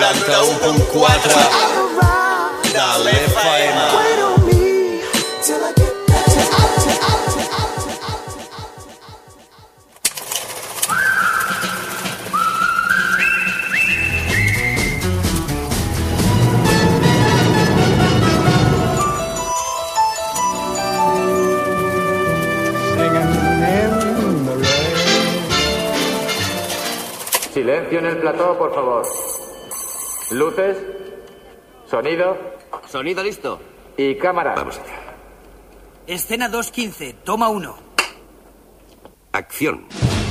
91.4 de l'FM. Silencio en el plató, por favor. Luces, sonido. Sonido listo. Y cámara. Vamos allá. Escena 2:15, toma 1. Acción.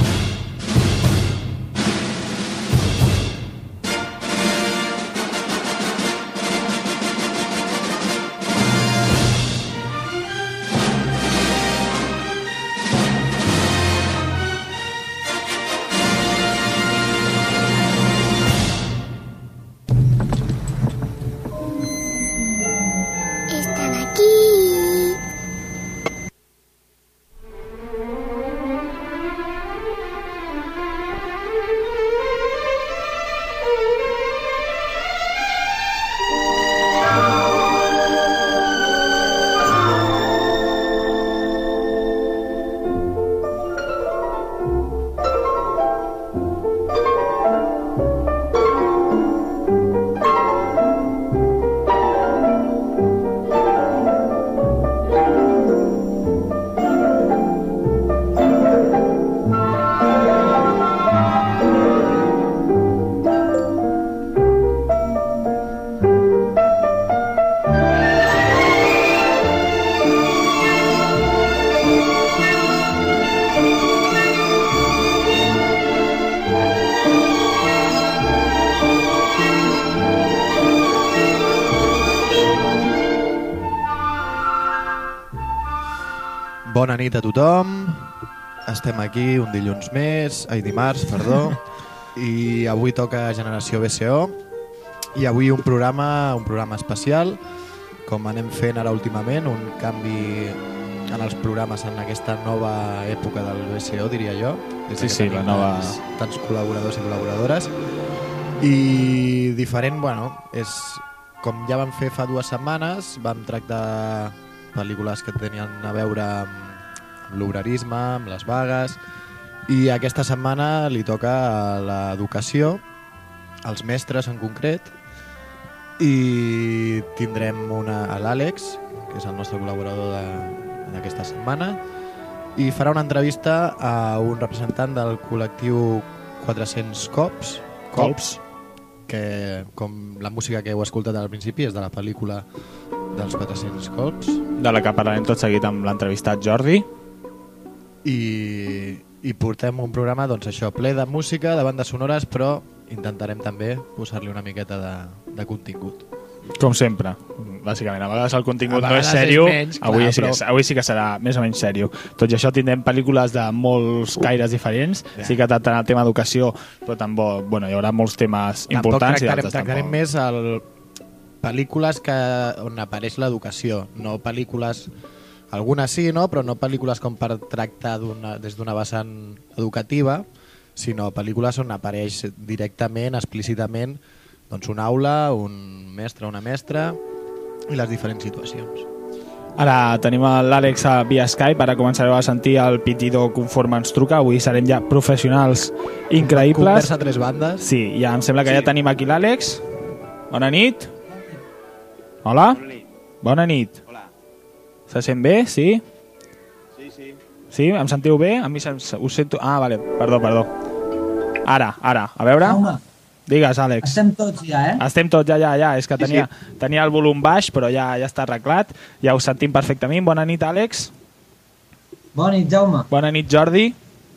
Bona nit a tothom. Estem aquí un dilluns més, dimarts, perdó. I avui toca Generació BCO. I avui un programa especial, com anem fent ara últimament, un canvi en els programes en aquesta nova època del BCO, diria jo. Sí, la nova... Tants col·laboradors i col·laboradores. I diferent, bueno, és com ja vam fer fa 2 setmanes, vam tractar pel·lícules que tenien a veure amb l'obrerisme, amb les vagues, i aquesta setmana li toca a l'educació, als mestres en concret, i tindrem a l'Àlex, que és el nostre col·laborador d'aquesta setmana, i farà una entrevista a un representant del col·lectiu 400 Colps, que com la música que heu escoltat al principi és de la pel·lícula dels 400 Colps, de la que parlarem tot seguit amb l'entrevistat Jordi, i portem un programa, doncs això, ple de música, de bandes sonores, però intentarem també posar-li una miqueta de contingut. Com sempre, bàsicament. A vegades el contingut no és sèrio, avui sí que serà més o menys sèrio. Tot i això tindrem pel·lícules de molts caires diferents, sí que tractarà el tema educació, però també hi haurà molts temes importants i altres tampoc. Tractarem més pel·lícules on apareix l'educació, no pel·lícules... Algunes sí, no? Però no pel·lícules com per tractar des d'una vessant educativa, sinó pel·lícules on apareix directament, explícitament, doncs una aula, un mestre, una mestra i les diferents situacions. Ara tenim l'Àlex via Skype, ara començareu a sentir el pitido conforme ens truca. Avui serem ja professionals increïbles. Conversa a 3 bandes. Sí, ja em sembla que ja tenim aquí l'Àlex. Bona nit. Hola. Bona nit. Se sent bé, sí? Sí. Sí? Em sentiu bé? A mi us sento... Ah, vale, perdó. Ara, a veure... Home. Digues, Àlex. Estem tots ja, Estem tots ja. És que tenia el volum baix, però ja està arreglat. Ja us sentim perfectament. Bona nit, Àlex. Bona nit, Jaume. Bona nit, Jordi.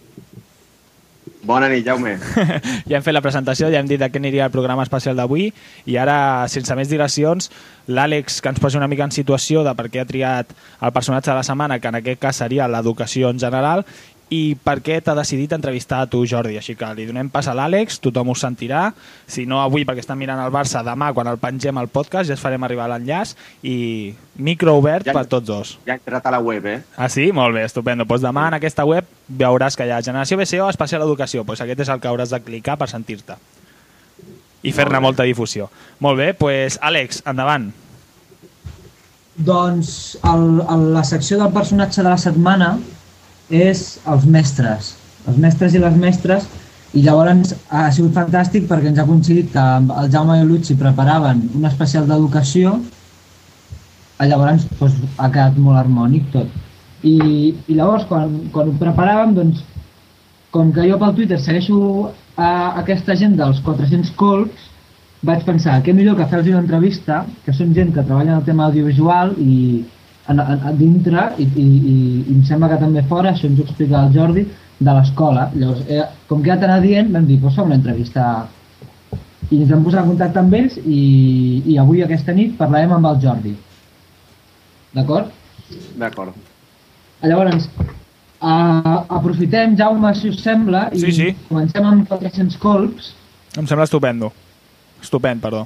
Bona nit, Jaume. Ja hem fet la presentació, ja hem dit de què aniria el programa especial d'avui i ara, sense més dilacions, l'Àlex que ens posi una mica en situació de per què ha triat el personatge de la setmana, que en aquest cas seria l'educació en general, i per què t'ha decidit entrevistar a tu, Jordi. Així que li donem pas a l'Àlex, tothom us sentirà. Si no avui, perquè estan mirant el Barça, demà, quan el pengem al podcast, ja es farem arribar l'enllaç i micro obert per tots dos. Ja he entrat a la web, Ah, sí? Molt bé, estupendo. Doncs demà en aquesta web veuràs que hi ha Generació BCO Especial Educació. Doncs aquest és el que hauràs de clicar per sentir-te. i fer-ne molta difusió. Molt bé, doncs Àlex, endavant. Doncs la secció del personatge de la setmana és els mestres i les mestres, i llavors ha sigut fantàstic perquè ens ha coincidit que el Jaume i el Lucci preparaven un especial d'educació, llavors doncs, ha quedat molt harmònic tot. I llavors quan ho preparàvem, doncs, com que jo pel Twitter segueixo aquesta gent dels 400 colps, vaig pensar que millor que fer-los una entrevista, que són gent que treballa en el tema audiovisual i a dintre, i em sembla que també fora, això ens ho explica el Jordi, de l'escola. Llavors, com que ja t'anava dient, vam dir, doncs fem una entrevista. I ens vam posar en contacte amb ells i avui, aquesta nit, parlarem amb el Jordi. D'acord? D'acord. Llavors, aprofitem, Jaume, si us sembla, i comencem amb 400 colps. Em sembla estupendo. Estupend, perdó.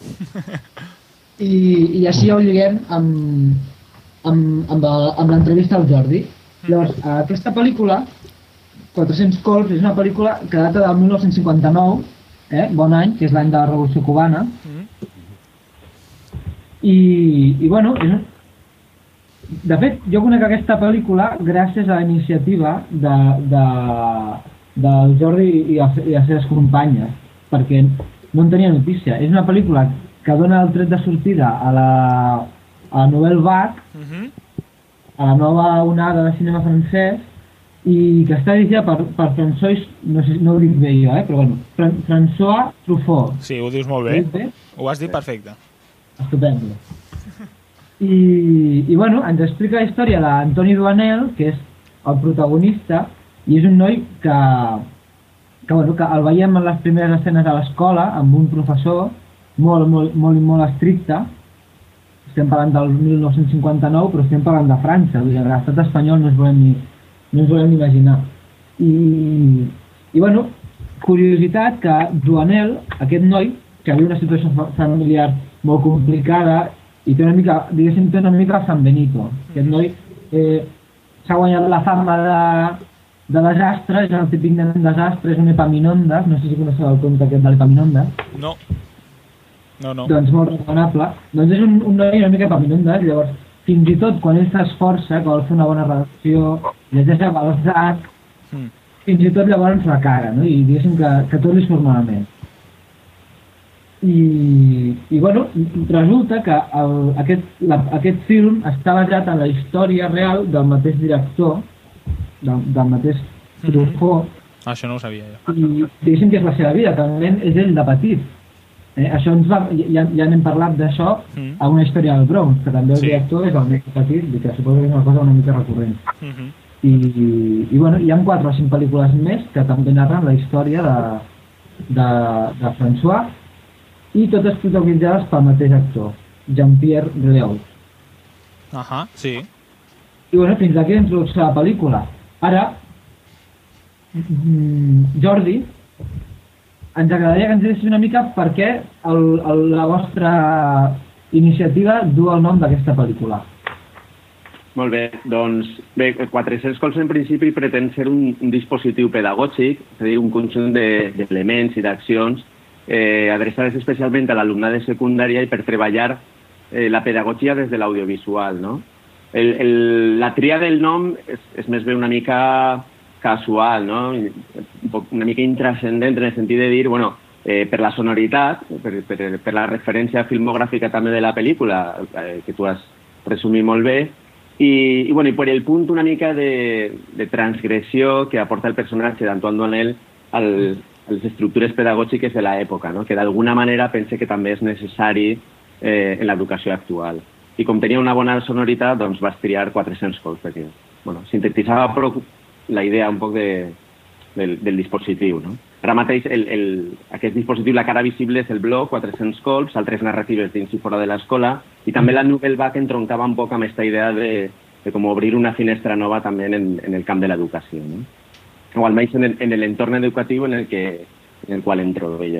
I així ho lliguem amb l'entrevista al Jordi. Llavors, aquesta pel·lícula, 400 colps, és una pel·lícula que data del 1959, bon any, que és l'any de la Revolució Cubana. I bueno, de fet, jo conec aquesta pel·lícula gràcies a la iniciativa del Jordi i les seves companyes, perquè no en tenia notícia. És una pel·lícula que dona el tret de sortida a la Nouvelle Vague, a la nova onada de cinema francès, i que està dirigida per François, no ho dic bé jo, però bueno, François Truffaut. Sí, ho dius molt bé. Ho has dit perfecte. Estupendo. I bueno, ens explica la història d'Antoni Duanel, que és el protagonista, i és un noi que el veiem en les primeres escenes a l'escola, amb un professor molt estricte. Estem parlant del 1959, però estem parlant de França, vull dir, l'estat espanyol no ens volem ni imaginar. I bueno, curiositat que Duanel, aquest noi, que viu una situació familiar molt complicada i té una mica San Benito. Aquest noi s'ha guanyat la fama de desastre, és el típic nen desastre, és un Epaminondas, no sé si coneixeu el conte aquest de l'Epaminondas. No. Doncs molt recomanable. Doncs és un noi una mica Epaminondas, llavors fins i tot quan ell s'esforça, que vol fer una bona redacció, llegeix a Balzac, fins i tot llavors la cara, no? I diguéssim que tot li surt malament. I bueno, resulta que aquest film està basat en la història real del mateix director, del mateix Truffaut. Això no ho sabia jo. I diguéssim que és la seva vida, també és ell de petit. Això ja n'hem parlat d'això a una història del Bronx, que també el director és el més petit, i que suposo que és una cosa una mica recurrent. I bueno, hi ha 4 o 5 pel·lícules més que també narren la història de François, i totes protagonitzades pel mateix actor, Jean-Pierre Léaud. Sí. I bueno, fins aquí la introducció de la pel·lícula. Ara, Jordi, ens agradaria que ens diguessis una mica per què la vostra iniciativa du el nom d'aquesta pel·lícula. Molt bé, doncs 400 colps en principi pretén ser un dispositiu pedagògic, és a dir, un conjunt d'elements i d'accions adreçades especialment a l'alumnat de secundària i per treballar la pedagogia des de l'audiovisual, no? La tria del nom és més bé una mica casual, no? Una mica intrascendent en el sentit de dir, bueno, per la sonoritat, per la referència filmogràfica també de la pel·lícula, que tu has resumit molt bé, i per el punt una mica de transgressió que aporta el personatge d'Antoine Duanel a les estructures pedagògiques de l'època, no? Que d'alguna manera pense que també és necessari en l'educació actual. I com tenia una bona sonoritat, doncs vas triar 400 colps, perquè sintetitzava prou la idea un poc del dispositiu, no? Ara mateix aquest dispositiu, la cara visible és el blog, 400 colps, altres narratives dins i fora de l'escola, i també la Nouvelle Vague entroncava un poc amb aquesta idea de com obrir una finestra nova també en el camp de l'educació, no? O almenys en l'entorn educatiu en el qual entro jo.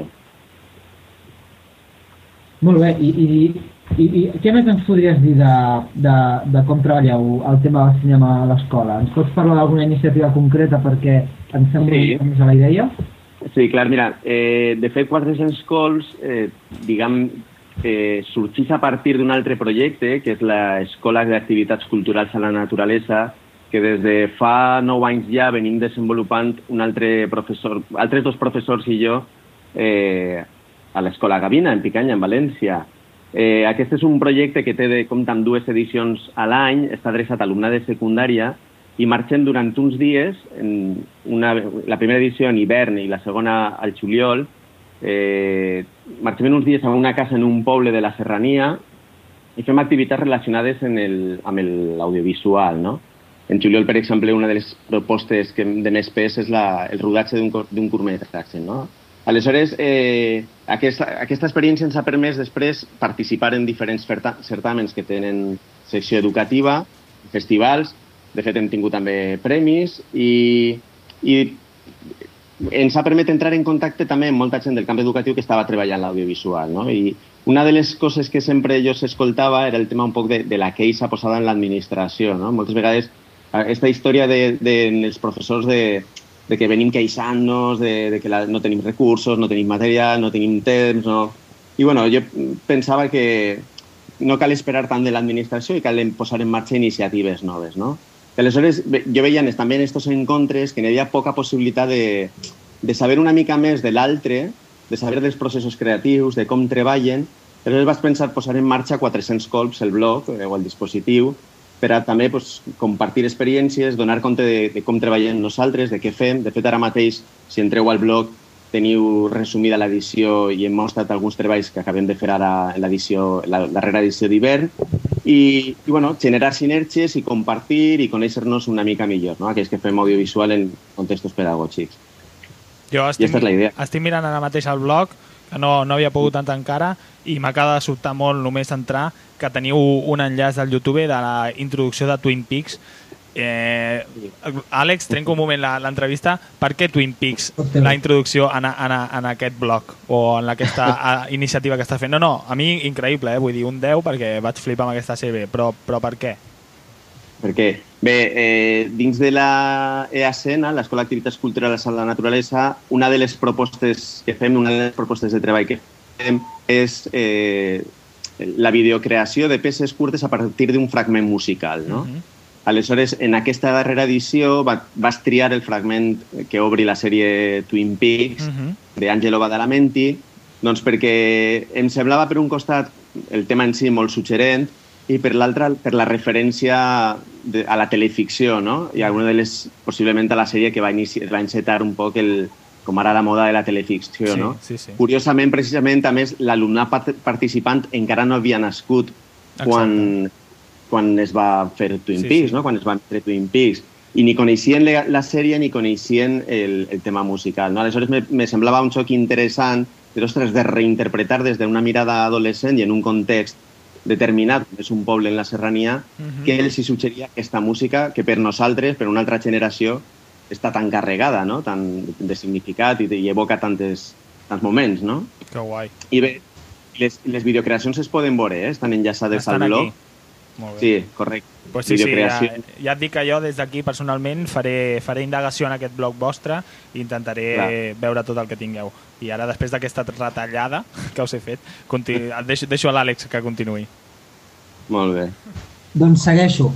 Molt bé, i què més ens podries dir de com treballeu el tema del cinema a l'escola? Ens pots parlar d'alguna iniciativa concreta perquè ens sembla més a la idea? Sí, clar, mira, de fet 400 Colps, diguem, sorgeix a partir d'un altre projecte, que és l'Escola d'Activitats Culturals a la Naturalesa, que des de fa 9 anys ja venim desenvolupant altres dos professors i jo a l'Escola Gavina, en Picanya, en València. Aquest és un projecte que compta amb 2 edicions a l'any, està adreçat a alumnat de secundària, i marxem durant uns dies, la primera edició en hivern i la segona al juliol, marxem uns dies a una casa en un poble de la Serrania i fem activitats relacionades amb l'audiovisual, no? En juliol, per exemple, una de les propostes de més pes és el rodatge d'un curtmetratge, no? Aleshores, aquesta experiència ens ha permès després participar en diferents certàmens que tenen secció educativa, festivals. De fet, hem tingut també premis i ens ha permès entrar en contacte també amb molta gent del camp educatiu que estava treballant l'audiovisual, no? I una de les coses que sempre jo s'escoltava era el tema un poc de la queixa posada en l'administració, no? Moltes vegades aquesta història dels professors de que venim queixant-nos, de que no tenim recursos, no tenim material, no tenim temps, no... I bueno, jo pensava que no cal esperar tant de l'administració i cal posar en marxa iniciatives noves, no? I aleshores jo veia també en aquests encontres que hi havia poca possibilitat de saber una mica més de l'altre, de saber dels processos creatius, de com treballen. Aleshores vaig pensar posar en marxa 400 Colps, el blog o el dispositiu, per a també compartir experiències, donar compte de com treballem nosaltres, de què fem. De fet, ara mateix, si entreu al blog, teniu resumida l'edició i hem mostrat alguns treballs que acabem de fer ara en la darrera edició d'hivern. I bueno, generar sinergies i compartir i conèixer-nos una mica millor, no? Aquells que fem audiovisual en contextos pedagògics. Jo I aquesta és la idea. Estic mirant ara mateix el blog, que no havia pogut entrar encara, i m'acaba de sobtar molt només entrar que teniu un enllaç del YouTube de la introducció de Twin Peaks. Àlex, trenco un moment l'entrevista. Per què Twin Peaks, la introducció en aquest blog o en aquesta iniciativa que està fent? No, a mi increïble, vull dir, un 10 perquè vaig flipar amb aquesta sèrie, però per què? Per què? Bé, dins de la EASENA, l'Escola d'Activitats Culturals a la Naturalesa, una de les propostes que fem, una de les propostes de treball que fem és la videocreació de peces curtes a partir d'un fragment musical, no? Aleshores, en aquesta darrera edició vas triar el fragment que obri la sèrie Twin Peaks d'Angelo Badalamenti, doncs perquè em semblava per un costat el tema en si molt suggerent i per l'altre per la referència a la teleficció, no? I alguna de les, possiblement a la sèrie que va encetar un poc com ara la moda de la teleficció, no? Sí. Curiosament, precisament, a més, l'alumnat participant encara no havia nascut quan es va fer Twin Peaks, no? Quan es va fer Twin Peaks. I ni coneixien la sèrie ni coneixien el tema musical, no? Aleshores me semblava un xoc interessant de reinterpretar des d'una mirada adolescent i en un context determinat, és un poble en la Serrania, que ells hi suggeria aquesta música que per nosaltres, per una altra generació, està tan carregada, no? Tan de significat i evoca tants moments, no? Que guai. I bé, les videocreacions es poden veure, estan enllaçades al blog. Molt bé. Sí, correcte. Pues sí, ja et dic que jo des d'aquí personalment faré indagació en aquest blog vostre i intentaré veure tot el que tingueu. I ara, després d'aquesta retallada que us he fet, deixo a l'Àlex que continuï. Molt bé. Doncs segueixo.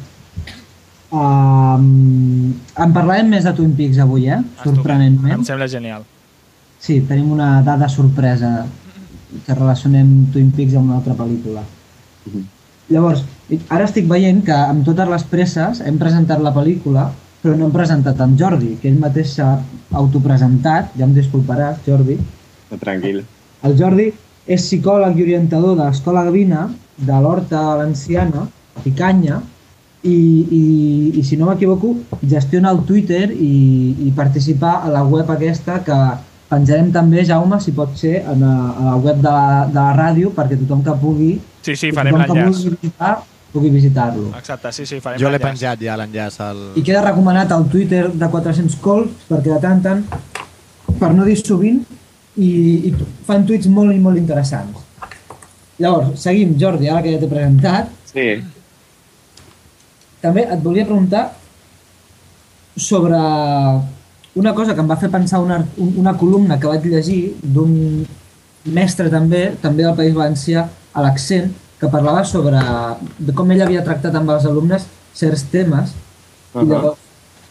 En parlarem més de Twin Peaks avui, sorprenentment. Em sembla genial. Sí, tenim una dada sorpresa que relacionem Twin Peaks amb una altra pel·lícula. Llavors, ara estic veient que amb totes les presses hem presentat la pel·lícula, però no hem presentat en Jordi, que ell mateix s'ha autopresentat, ja em disculparàs, Jordi. Tranquil. El Jordi és psicòleg i orientador de l'Escola Gavina, de l'Horta Valenciana, a Picanya, i si no m'equivoco, gestiona el Twitter i participa a la web aquesta que penjarem també, Jaume, si pot ser, a la web de la ràdio, perquè tothom que pugui... Sí, farem l'enllaç. Pugui visitar-lo. Exacte, sí, farem l'enllaç. Jo l'he penjat ja, l'enllaç. I queda recomanat al Twitter de 400 Colps, perquè de tant en tant, per no dir sovint, i fan tuits molt i molt interessants. Llavors, seguim, Jordi, ara que ja t'he presentat. Sí. També et volia preguntar sobre una cosa que em va fer pensar una columna que vaig llegir d'un mestre també del País Valencià, a l'Accent, que parlava sobre de com ell havia tractat amb els alumnes certs temes. I llavors,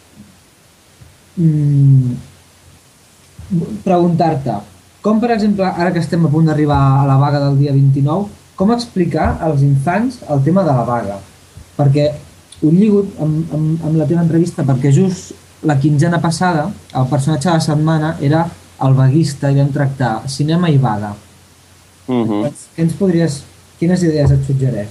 preguntar-te, com per exemple, ara que estem a punt d'arribar a la vaga del dia 29, com explicar als infants el tema de la vaga? Perquè ho lligo amb la teva entrevista, perquè just la quinzena passada el personatge de la setmana era el vaguista i vam tractar cinema i vaga. Quines idees et suggereix?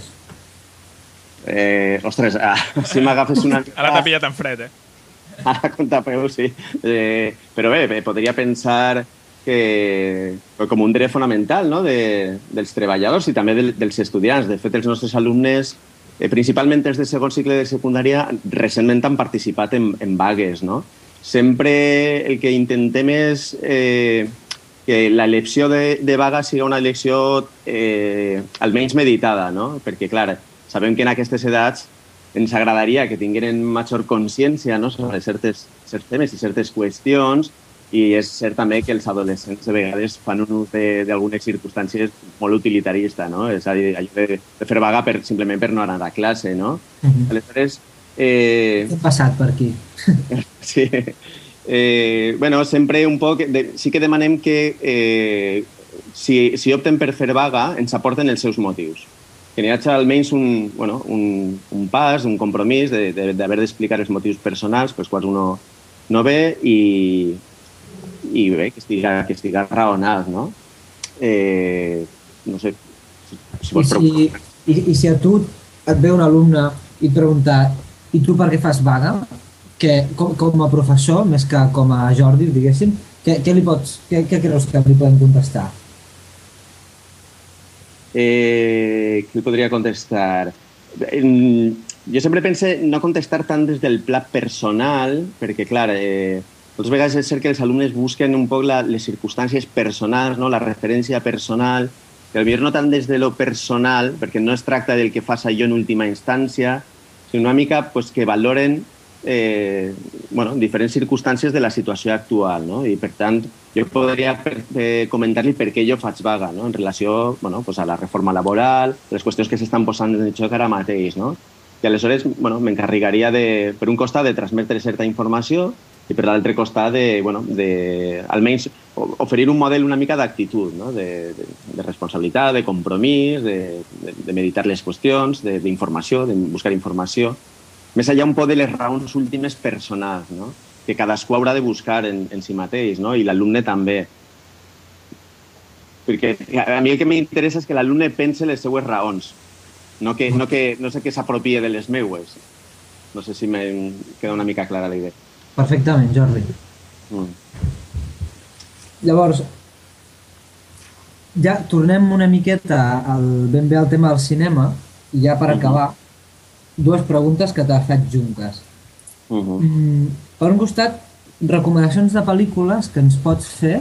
Ostres, si m'agafes una mica... Ara t'ha pillat en fred, Ara comptapeu, sí. Però bé, podria pensar que com un dret fonamental, no?, dels treballadors i també dels estudiants. De fet, els nostres alumnes, principalment els de segon cicle de secundària, recentment han participat en vagues, no? Sempre el que intentem és que l'elecció de vaga sigui una elecció almenys meditada, no? Perquè, clar, sabem que en aquestes edats ens agradaria que tingueren major consciència, no?, sobre certs temes i certes qüestions, i és cert també que els adolescents de vegades fan un ús d'algunes circumstàncies molt utilitarista, no? És a dir, allò de fer vaga simplement per no anar a classe, no? Aleshores... He passat per aquí. Sí. Bueno, sempre un poc... Sí que demanem que si opten per fer vaga ens aporten els seus motius. Que n'hi hagi almenys un pas, un compromís d'haver d'explicar els motius personals pels quals uno no ve i bé, que estiga raonat, no? No sé, si vols preocupar. I si a tu et ve un alumne i et pregunta i tu per què fas vaga? Com a professor, més que com a Jordi, diguéssim, què creus que li podem contestar? Què li podria contestar? Jo sempre pense no contestar tant des del pla personal, perquè, clar, moltes vegades és cert que els alumnes busquen un poc les circumstàncies personals, no? La referència personal, que potser no tant des de lo personal, perquè no es tracta del que fas allò en última instància, sinó una mica que valoren diferents circumstàncies de la situació actual, no? I, per tant, jo podria comentar-li per què jo faig vaga, no?, en relació a la reforma laboral, les qüestions que s'estan posant en joc ara mateix, no? I aleshores m'encarregaria, per un costat, de transmetre certa informació i per l'altre costat almenys oferir un model una mica d'actitud, no?, de responsabilitat, de compromís, de meditar les qüestions, d'informació, de buscar informació. Més allà un poc de les raons últimes personals, no?, que cadascú haurà de buscar en si mateix, no?, i l'alumne també. Perquè a mi el que m'interessa és que l'alumne pense les seues raons, no sé que s'apropie de les meues. No sé si me queda una mica clara la idea. Perfectament, Jordi. Llavors, ja tornem una miqueta ben bé al tema del cinema i ja per acabar, dues preguntes que t'he fet juntes. Per un costat, recomanacions de pel·lícules que ens pots fer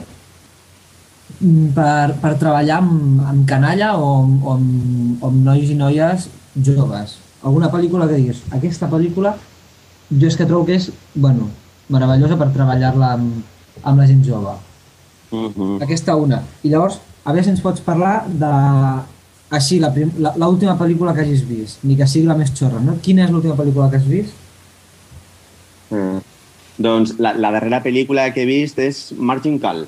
per treballar amb canalla o amb nois i noies joves. Alguna pel·lícula que diguis, aquesta pel·lícula jo és que trobo que és, meravellosa per treballar-la amb la gent jove. Aquesta una. I llavors, a veure si ens pots parlar de, així, l'última pel·lícula que hagis vist, ni que sigui la més xorra, no? Quina és l'última pel·lícula que has vist? Doncs la darrera pel·lícula que he vist és Margin Call.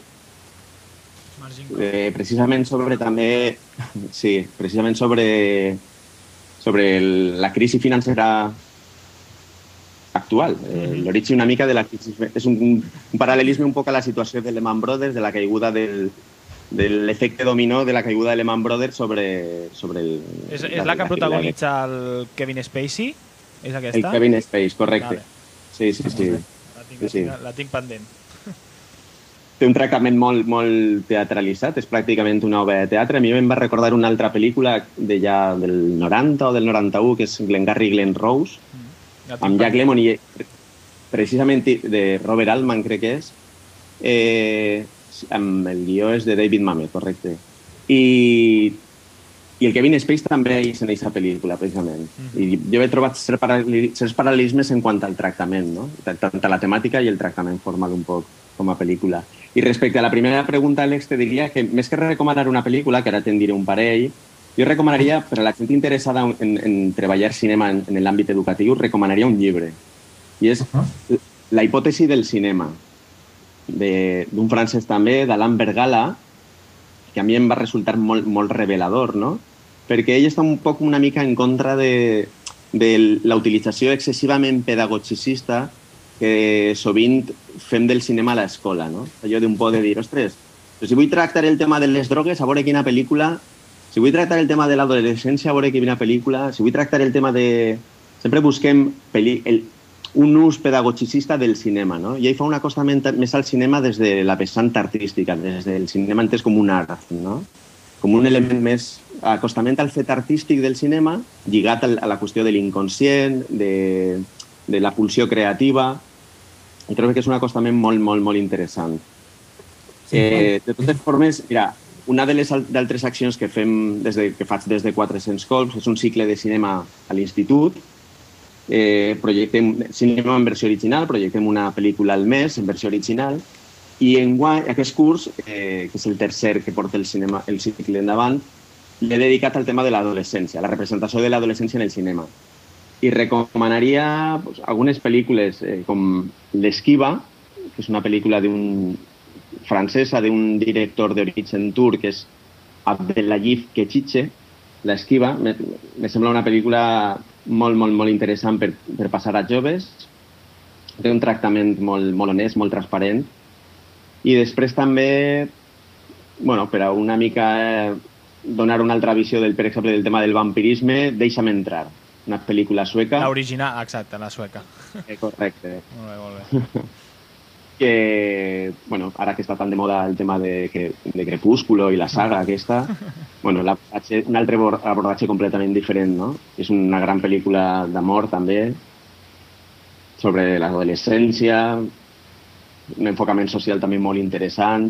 Precisament sobre també... Sí, precisament sobre la crisi financera actual. L'origen una mica de la crisi... És un paral·lelisme un poc a la situació de Lehman Brothers, de la caiguda de l'efecte dominó de la caiguda de Lehman Brothers sobre el... És la que protagonitza el Kevin Spacey? És aquesta? El Kevin Spacey, correcte. Sí. La tinc pendent. Té un tractament molt teatralitzat, és pràcticament una obra de teatre. A mi em va recordar una altra pel·lícula del 90 o del 91, que és Glengarry Glen Rose, amb Jack Lemmon i precisament de Robert Altman, crec que és. Amb el guió és de David Mamet, correcte. I I el Kevin Spacey també és en aquesta pel·lícula, precisament. I jo he trobat certs paral·lelismes en quant al tractament, no? Tant a la temàtica i el tractament formal un poc com a pel·lícula. I respecte a la primera pregunta, Àlex, te diria que més que recomanar una pel·lícula, que ara te'n diré un parell, jo recomanaria, per a la gent interessada en treballar cinema en l'àmbit educatiu, recomanaria un llibre. I és La hipòtesi del cinema, d'un francès també, d'Alain Bergala, que a mi em va resultar molt revelador, no? Perquè ell està un poc una mica en contra de la utilització excessivament pedagogicista que sovint fem del cinema a l'escola, no? Allò d'un por de dir, ostres, si vull tractar el tema de les drogues, a veure quina pel·lícula, si vull tractar el tema de l'adolescència, a veure quina pel·lícula, si vull tractar el tema de... Sempre busquem un ús pedagogicista del cinema, no? I ell fa un acostament més al cinema des de la vessant artística, des del cinema entès com un art, no? Com un element més acostament al fet artístic del cinema, lligat a la qüestió de l'inconscient, de la pulsió creativa. I trobo que és un acostament molt interessant. De totes formes, mira, una de les altres accions que faig des de 400 colps és un cicle de cinema a l'institut. Projectem cinema en versió original, projectem una pel·lícula al mes en versió original i enguany aquest curs, que és el tercer que porta el cicle endavant, l'he dedicat al tema de l'adolescència, la representació de l'adolescència en el cinema. I recomanaria algunes pel·lícules com L'Esquiva, que és una pel·lícula francesa d'un director d'origen turc, que és Abdellatif Kechiche. L'Esquiva me sembla una pel·lícula molt interessant per passar a joves. Té un tractament molt honest, molt transparent. I després també, per a una mica donar una altra visió, per exemple, del tema del vampirisme, Deixa'm entrar, una pel·lícula sueca. L'original, exacte, la sueca. Correcte. Molt bé. Que, ara que està tan de moda el tema de Crepúsculo i la saga aquesta, un altre abordatge completament diferent, no? És una gran pel·lícula d'amor també, sobre l'adolescència, un enfocament social també molt interessant,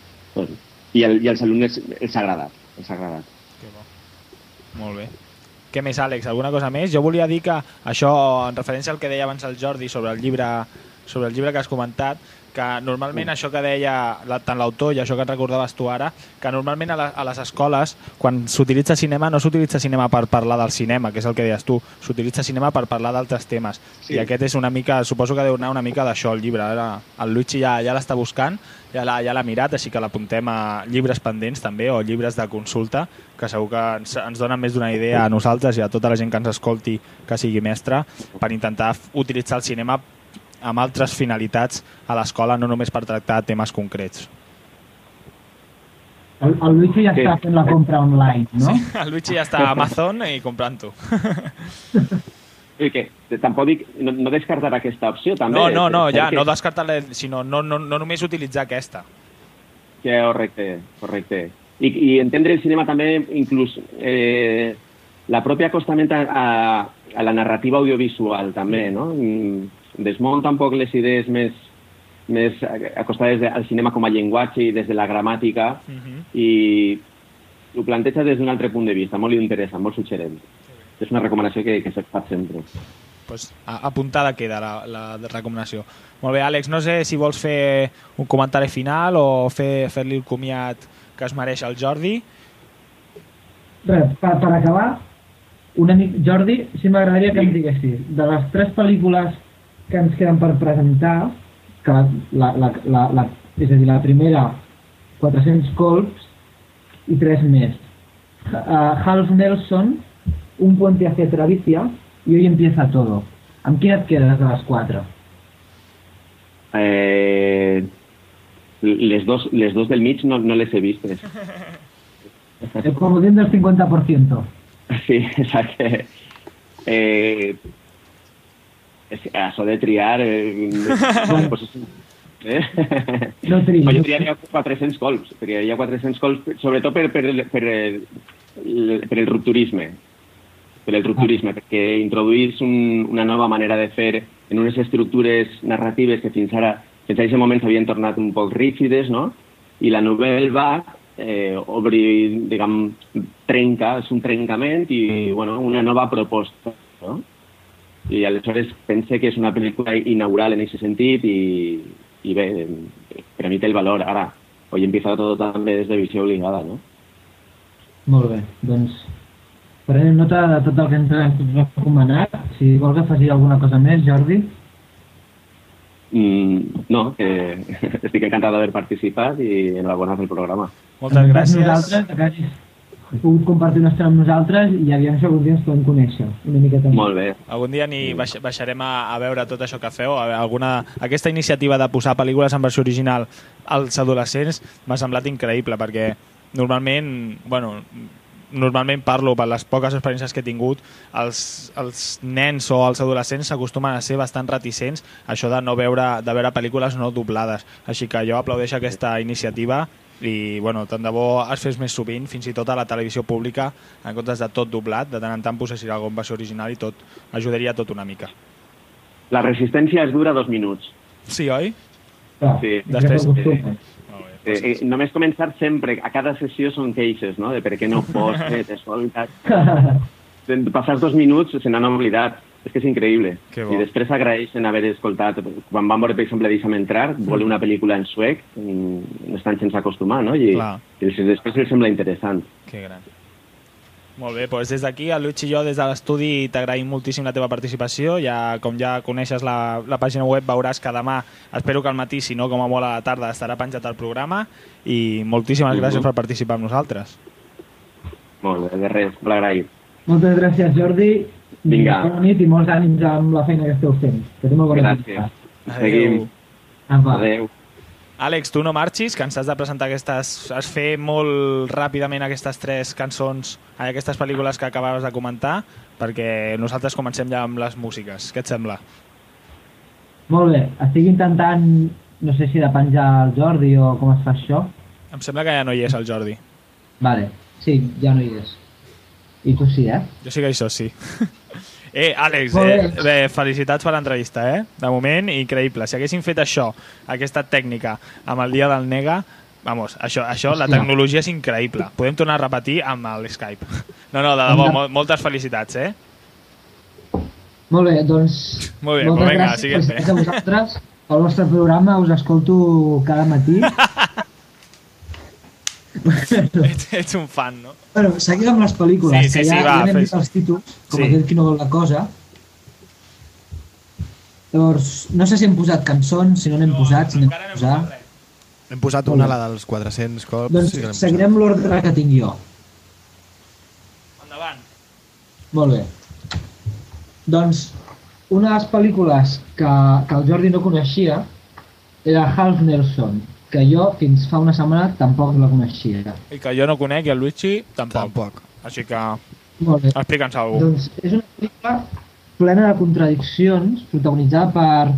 i als alumnes els ha agradat. Que bo. Molt bé. Què més, Àlex? Alguna cosa més? Jo volia dir que això, en referència al que deia abans el Jordi sobre el llibre que has comentat, que normalment això que deia tant l'autor i això que et recordaves tu ara, que normalment a les escoles, quan s'utilitza cinema, no s'utilitza cinema per parlar del cinema, que és el que deies tu, s'utilitza cinema per parlar d'altres temes. Sí. I aquest és una mica, suposo que deu anar una mica d'això, el llibre. Ara el Luigi ja l'està buscant, ja l'ha mirat, així que l'apuntem a llibres pendents també, o llibres de consulta, que segur que ens donen més d'una idea a nosaltres i a tota la gent que ens escolti que sigui mestre, per intentar utilitzar el cinema amb altres finalitats a l'escola, no només per tractar temes concrets. El Luigi ja està fent la compra online, no? Sí, el Luigi ja està a Amazon i comprant-ho. Que tampoc dic, no descartar aquesta opció, també. No, no descartar-la, sinó no només utilitzar aquesta. Correcte. I entendre el cinema també, inclús la pròpia acostament a la narrativa audiovisual, també, no? Desmunta un poc les idees més acostades al cinema com a llenguatge i des de la gramàtica, i ho planteja des d'un altre punt de vista, molt interessant, molt suggerent. És una recomanació que se fa sempre. Pues apuntada queda la recomanació. Molt bé, Àlex, no sé si vols fer un comentari final o fer-li el comiat que es mereix el Jordi. Res, per acabar, un amic, Jordi, sí m'agradaria que em diguessis, de les 3 pel·lícules que ens queden per presentar, que és a dir, la primera 400 colps i 3 més. Half Nelson, Un puente hacia Travicia i Hoy empieza todo. Amb quina et quedes de les 4? Les dos del mig no les he vistes. El comodín del 50%. Sí, exacte. Això de triar... No trio. Jo triaria 400 colps. Triaria 400 colps, sobretot per el rupturisme. Perquè introduís una nova manera de fer en unes estructures narratives que fins a aquest moment s'havien tornat un poc rígides, no? I la Nouvelle Vague obrir, diguem, és un trencament i, bueno, una nova proposta, no? I aleshores pense que és una pel·lícula inaugural en aquest sentit i bé, per a mi té el valor. Ara, hoy empieza todo també des de visió obligada, no? Molt bé, doncs prenem nota de tot el que ens has recomanat. Si vols afegir alguna cosa més, Jordi? No, que estic encantat d'haver participat i enhorabona pel programa. Moltes gràcies. Nosaltres, que hagis pogut compartir una estona amb nosaltres i aviam si algun dia ens podem conèixer una miqueta més. Molt bé. Algun dia baixarem a veure tot això que feu. Aquesta iniciativa de posar pel·lícules en versió original als adolescents m'ha semblat increïble, perquè normalment parlo per les poques experiències que he tingut, els nens o els adolescents s'acostumen a ser bastant reticents a això de veure pel·lícules no doblades. Així que jo aplaudeixo aquesta iniciativa i tant de bo es fes més sovint, fins i tot a la televisió pública, en comptes de tot doblat, de tant en tant posessin alguna versió original i tot ajudaria tot una mica. La resistència es dura 2 minuts. Sí, oi? Sí. Després... només començar sempre, a cada sessió són queixes, no? De per què no pots, t'escolta... Passar 2 minuts se n'han oblidat. És que és increïble. I després agraeixen haver escoltat. Quan vam veure, per exemple, Deixa'm entrar, voler una pel·lícula en suec, no estan sense acostumar, no? I després els sembla interessant. Que gran. Molt bé, doncs des d'aquí, el Luigi i jo, des de l'estudi, t'agraïm moltíssim la teva participació. Com ja coneixes la pàgina web, veuràs que demà, espero que al matí, si no com a molt a la tarda, estarà penjat el programa. I moltíssimes gràcies per participar amb nosaltres. Molt bé, de res, l'agraïm. Moltes gràcies, Jordi. Vinga. Bona nit i molts ànims amb la feina que esteu fent. Que té molt bona gràcies. Seguim. Adéu. Àlex, tu no marxis, que ens has de presentar has fet molt ràpidament aquestes 3 cançons, aquestes pel·lícules que acabaves de comentar, perquè nosaltres comencem ja amb les músiques. Què et sembla? Molt bé. Estic intentant, no sé si de penjar el Jordi o com es fa això. Em sembla que ja no hi és el Jordi. Vale, sí, ja no hi és. I tu sí, Jo sí que això sí. Àlex, felicitats per l'entrevista, De moment, increïble. Si haguéssim fet això, aquesta tècnica, amb el dia del Nega, vamos, això la tecnologia és increïble. Podem tornar a repetir amb el Skype. No, de debò, moltes felicitats, Molt bé, doncs... Molt bé, vinga, sigues bé. Felicitats a vosaltres. Pel vostre programa us escolto cada matí. Ets un fan, no? Bueno, seguim amb les pel·lícules, que ja hem vist els títols, com aquell qui no vol la cosa. Llavors, no sé si hem posat cançons, si no n'hem posat, si n'hem posat. Hem posat una, la dels 400 cops. Doncs seguirem l'ordre que tinc jo. Endavant. Molt bé. Doncs, una de les pel·lícules que el Jordi no coneixia era Half Nelson, que jo fins fa una setmana tampoc la coneixia. I que jo no conec i el Luigi tampoc. Així que explica'ns alguna cosa. Doncs és una pel·lícula plena de contradiccions, protagonitzada per...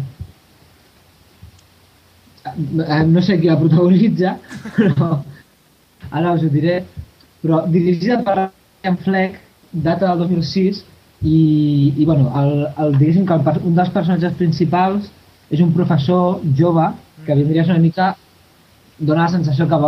No sé qui la protagonitza, però ara us ho diré. Però dirigida per Ryan Fleck, data del 2006, i bueno, diguéssim que un dels personatges principals és un professor jove que vindria una mica... dona la sensació que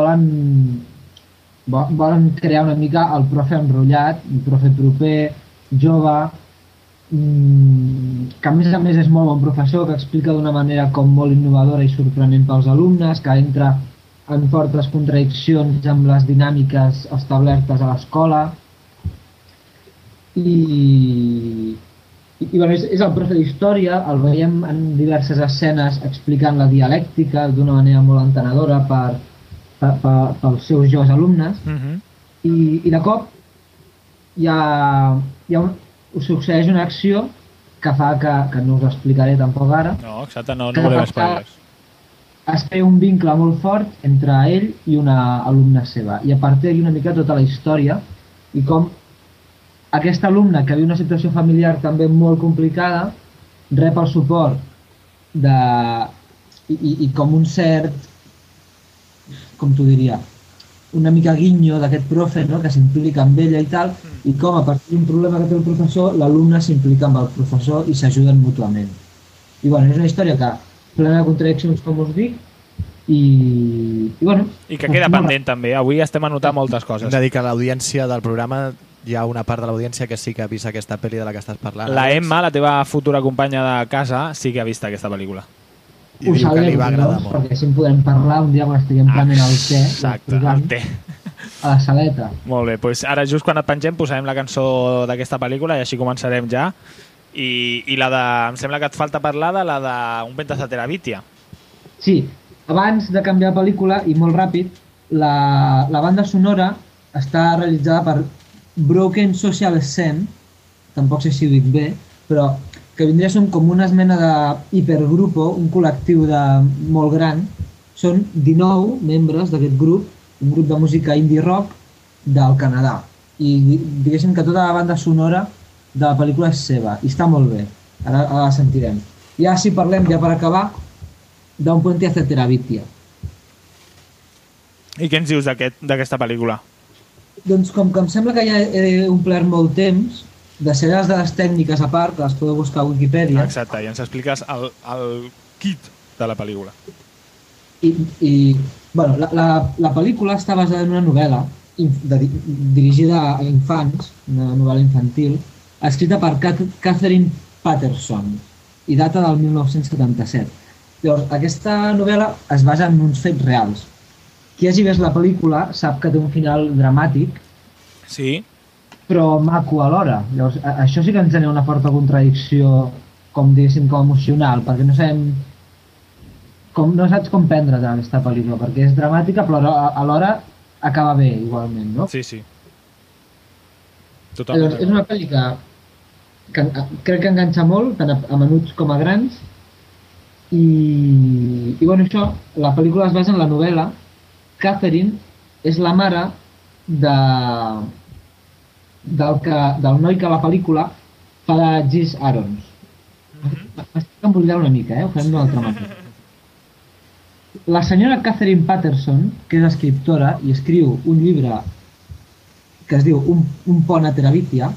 volen crear una mica el profe enrotllat, un profe proper, jove, que a més és molt bon professor, que explica d'una manera com molt innovadora i sorprenent pels alumnes, que entra en fortes contradiccions amb les dinàmiques establertes a l'escola. I bueno, és el profe d'història, el veiem en diverses escenes explicant la dialèctica d'una manera molt entenedora pels seus joves alumnes. I de cop succeeix una acció que fa que no us explicaré tampoc ara. No, exacte, no volem spoilers. Es crea un vincle molt fort entre ell i una alumna seva. I a partir d'aquí una mica tota la història i com aquesta alumna, que viu una situació familiar també molt complicada, rep el suport i com un cert, com t'ho diria, una mica guinyo d'aquest profe, no?, que s'implica amb ella i tal, i com a partir d'un problema que té el professor, l'alumne s'implica amb el professor i s'ajuden mútuament. I bueno, és una història que plena de contradiccions, com us dic, i bueno... I que queda pendent també, avui estem anotant moltes coses. Hem de dir que l'audiència del programa, hi ha una part de l'audiència que sí que ha vist aquesta pel·li de la que estàs parlant. La Emma, la teva futura companya de casa, sí que ha vist aquesta pel·lícula. I diu que li va agradar molt. Perquè així en podem parlar un dia quan estiguem prenent el té. Exacte, el té. A la saleta. Molt bé, doncs ara just quan et pengem posarem la cançó d'aquesta pel·lícula i així començarem ja. I la de... Em sembla que et falta parlar de la de Un vent de Terabitia. Sí, abans de canviar de pel·lícula, i molt ràpid, la banda sonora està realitzada per Broken Social Scene, tampoc sé si ho dic bé, però que vindria a ser com una mena de hipergrupo, un col·lectiu molt gran. Són 19 membres d'aquest grup, un grup de música indie rock del Canadà. I diguéssim que tota la banda sonora de la pel·lícula és seva, i està molt bé. Ara la sentirem. Ja si parlem, ja per acabar, d'Un puente hacia Terabitia. I què ens dius d'aquesta pel·lícula? Doncs com que em sembla que ja he omplert molt temps, deixaré les dades tècniques a part, que les podeu buscar a Wikipedia. Exacte, i ens expliques el kit de la pel·lícula. Bueno, la pel·lícula està basada en una novel·la dirigida a infants, una novel·la infantil, escrita per Catherine Patterson i data del 1977. Llavors, aquesta novel·la es basa en uns fets reals. Qui hagi vist la pel·lícula sap que té un final dramàtic, sí, però maco alhora. Llavors, això sí que ens genera una forta contradicció, com diguéssim, com emocional, perquè no sabem no saps com prendre't aquesta pel·lícula, perquè és dramàtica però alhora acaba bé igualment, no? Sí, sí. Totalment. Llavors, és una pel·li que crec que enganxa molt, tant a menuts com a grans, i bueno, això, la pel·lícula es basa en la novel·la. Catherine és la mare del noi que a la pel·lícula fa de Gis Arons. M'estic embolillant una mica, ho fem d'una altra manera. La senyora Catherine Patterson, que és escriptora i escriu un llibre que es diu Un pont a Terabitia,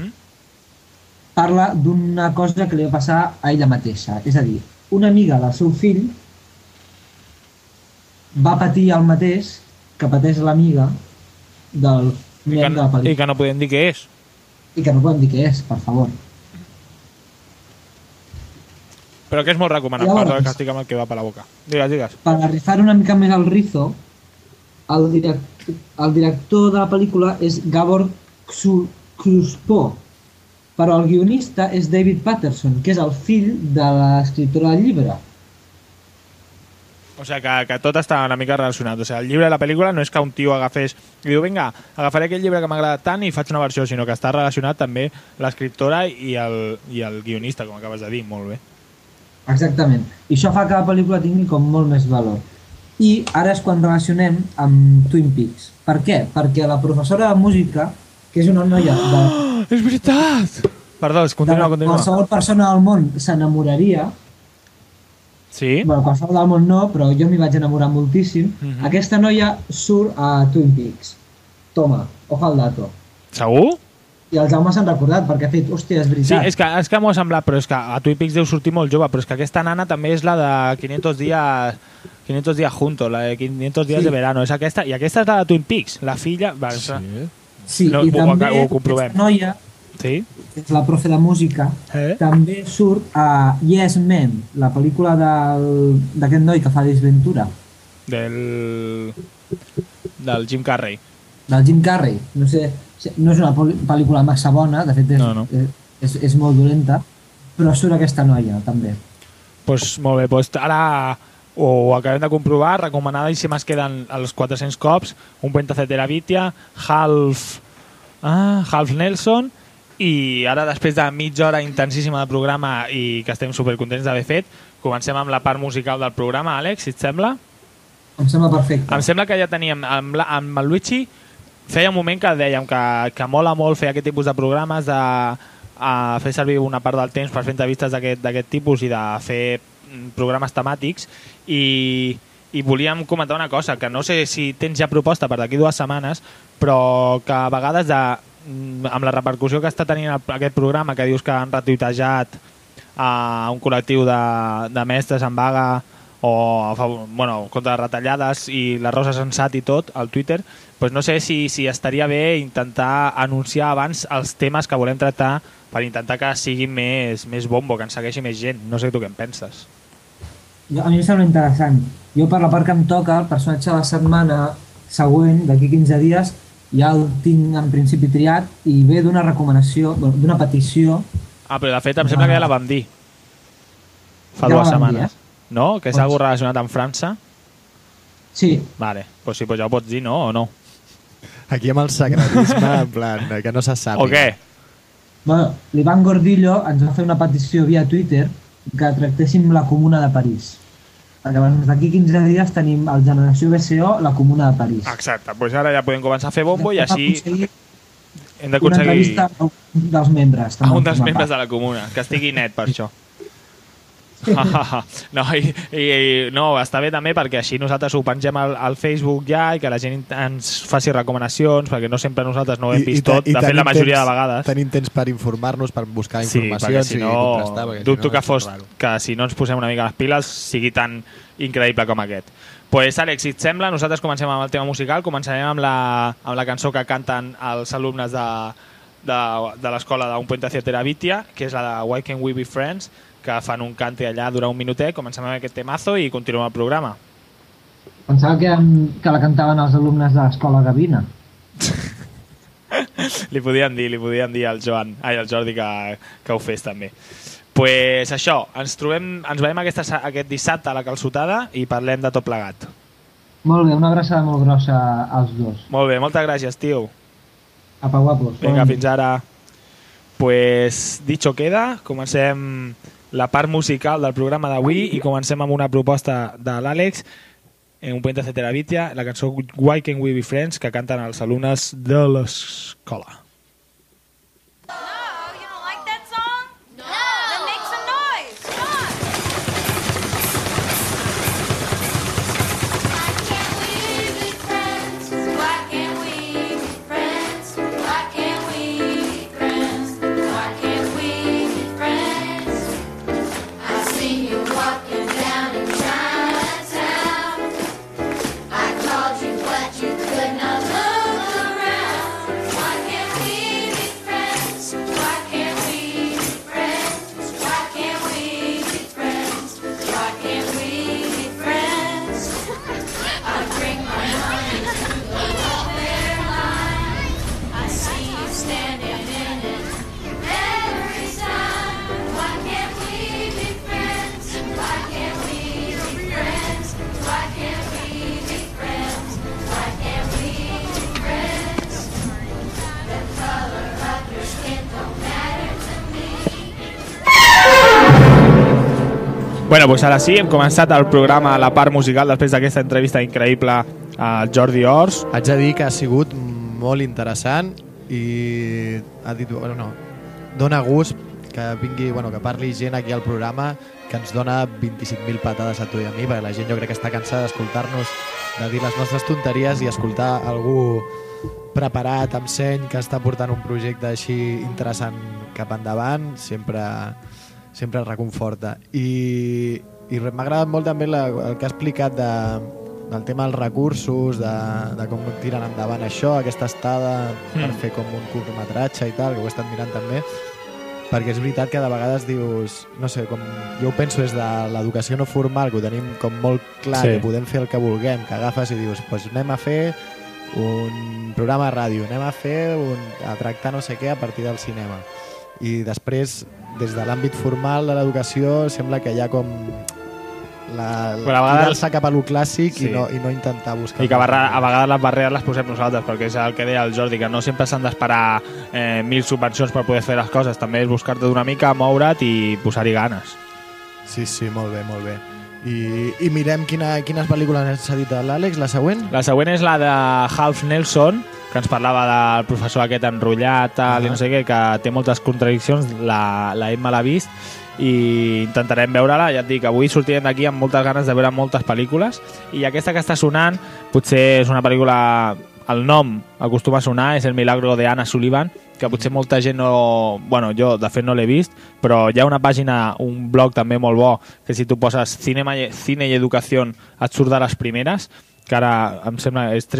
parla d'una cosa que li va passar a ella mateixa. És a dir, una amiga del seu fill va patir el mateix que pateix l'amiga del nen de la pel·lícula. I que no podem dir què és. I que no podem dir què és, per favor. Però que és molt recomanat, perdó que estic amb el que va per la boca. Digues. Per arrifar una mica més al rizo, el director de la pel·lícula és Gabor Kruspo, però el guionista és David Patterson, que és el fill de l'escriptora del llibre. O sigui que tot està una mica relacionat. O sigui, el llibre de la pel·lícula no és que un tio agafés i diu, vinga, agafaré aquell llibre que m'agrada tant i faig una versió, sinó que està relacionat també l'escriptora i el guionista, com acabes de dir, molt bé. Exactament. I això fa que la pel·lícula tingui com molt més valor. I ara és quan relacionem amb Twin Peaks. Per què? Perquè la professora de música, que és una noia de... És veritat! Perdó, continua. Qualsevol persona del món s'enamoraria. Sí? Bueno, qualsevol del món no, però jo m'hi vaig enamorar moltíssim. Aquesta noia surt a Twin Peaks. Toma, ojo al dato. Segur? I el Jaume s'han recordat, perquè ha fet, hòstia, és veritat. Sí, és que m'ho ha semblat, però és que a Twin Peaks deu sortir molt jove, però és que aquesta nana també és la de 500 días juntos, la de 500 días de verano, és aquesta, i aquesta és la de Twin Peaks, la filla... Sí, i també ho comprovem. aquesta noia, sí? que és la profe de música, també surt a Yes Man, la pel·lícula d'aquest noi que fa Disventura. Del Jim Carrey. Del Jim Carrey, no sé... No és una pel·lícula massa bona, de fet és molt dolenta, però surt aquesta noia també. Pues molt bé, pues ara ho acabem de comprovar, recomanadíssim es queden els 400 cops, Un puente hacia Terabitia, Half Nelson, i ara després de mitja hora intensíssima de programa i que estem supercontents d'haver fet, comencem amb la part musical del programa. Àlex, si et sembla? Em sembla perfecte. Em sembla que ja teníem amb el Luigi. Feia un moment que dèiem que mola molt fer aquest tipus de programes, de fer servir una part del temps per fer entrevistes d'aquest tipus i de fer programes temàtics, i volíem comentar una cosa, que no sé si tens ja proposta per d'aquí 2 setmanes, però que a vegades amb la repercussió que està tenint aquest programa, que dius que han retuitejat a un col·lectiu de mestres en vaga o contra retallades i la Rosa Sensat i tot al Twitter, doncs no sé si estaria bé intentar anunciar abans els temes que volem tractar per intentar que sigui més bombo, que ens segueixi més gent. No sé tu què en penses. A mi em sembla interessant. Jo, per la part que em toca, el personatge de la setmana següent, d'aquí 15 dies, ja el tinc en principi triat i ve d'una recomanació, d'una petició. Però de fet em sembla que ja la vam dir fa 2 setmanes. No? Que és algo relacionat amb França? Sí. Vale, doncs sí, ja ho pots dir, no? O no? Aquí amb el secretisme, en plan, que no se sàpiga. O què? Bueno, l'Ivan Gordillo ens va fer una petició via Twitter que tractéssim la Comuna de París. Perquè d'aquí 15 dies tenim el Generació BCO, la Comuna de París. Exacte, doncs ara ja podem començar a fer bombo i així hem d'aconseguir una entrevista a un dels membres. A un dels membres de la Comuna, que estigui net per això. No, està bé també perquè així nosaltres ho pengem al Facebook ja i que la gent ens faci recomanacions, perquè no sempre nosaltres no ho hem vist tot, de fet la majoria de vegades tenim temps per informar-nos, per buscar informacions, si no, i contrastar, dubto que si no ens posem una mica les piles sigui tan increïble com aquest. Pues Àlex, si et sembla, nosaltres comencem amb el tema musical, començarem amb la cançó que canten els alumnes de l'escola d'un Puente hacia Terabitia, que és la de Why Can't We Be Friends, que fan un cante allà, dura un minutet, comencem amb aquest temazo i continuem el programa. Pensava que la cantaven els alumnes de l'escola Gavina. Li podien dir al Jordi que ho fes també. Pues això, ens veiem aquest dissabte a la Calçotada i parlem de tot plegat. Molt bé, una abraçada molt grossa als dos. Molt bé, moltes gràcies, tio. Apa, guapos. Vinga, fins ara. Pues dicho queda, comencem la part musical del programa d'avui i comencem amb una proposta de l'Àlex en un Puente hacia Terabitia, la cançó Why Can't We Be Friends, que canten els alumnes de l'escola. Bueno, doncs ara sí, hem començat el programa, la part musical, després d'aquesta entrevista increïble al Jordi Ors. Haig de dir que ha sigut molt interessant i ha dit, dona gust que vingui, que parli gent aquí al programa que ens dona 25.000 patades a tu i a mi, perquè la gent jo crec que està cansada d'escoltar-nos, de dir les nostres tonteries i escoltar algú preparat, amb seny, que està portant un projecte així interessant cap endavant, sempre reconforta. I m'ha agradat molt també el que ha explicat del tema dels recursos, de com tiren endavant això, aquesta estada per fer com un curtmetratge i tal, que ho he estat mirant també, perquè és veritat que de vegades dius, no sé, com jo ho penso des de l'educació no formal, que ho tenim com molt clar, que podem fer el que vulguem, que agafes i dius, doncs anem a fer un programa de ràdio, anem a tractar no sé què a partir del cinema. I després, des de l'àmbit formal de l'educació, sembla que hi ha com tirar-se cap a lo clàssic i no intentar buscar... I que a vegades les barreres les posem nosaltres, perquè és el que deia el Jordi, que no sempre s'han d'esperar 1.000 subvencions per poder fer les coses, també és buscar-te d'una mica, moure't i posar-hi ganes. Sí, molt bé, molt bé. I mirem quines pel·lícules s'ha dit l'Àlex, la següent? La següent és la de Half Nelson, que ens parlava del professor aquest enrotllat i no sé què, que té moltes contradiccions, la Emma l'ha vist i intentarem veure-la. Ja et dic, avui sortirem d'aquí amb moltes ganes de veure moltes pel·lícules i aquesta que està sonant potser és una pel·lícula el nom acostuma a sonar, és El milagro de Anna Sullivan, que potser molta gent no... Bueno, jo de fet no l'he vist, però hi ha una pàgina, un blog també molt bo, que si tu poses cine i educació et surt de les primeres, que ara em sembla és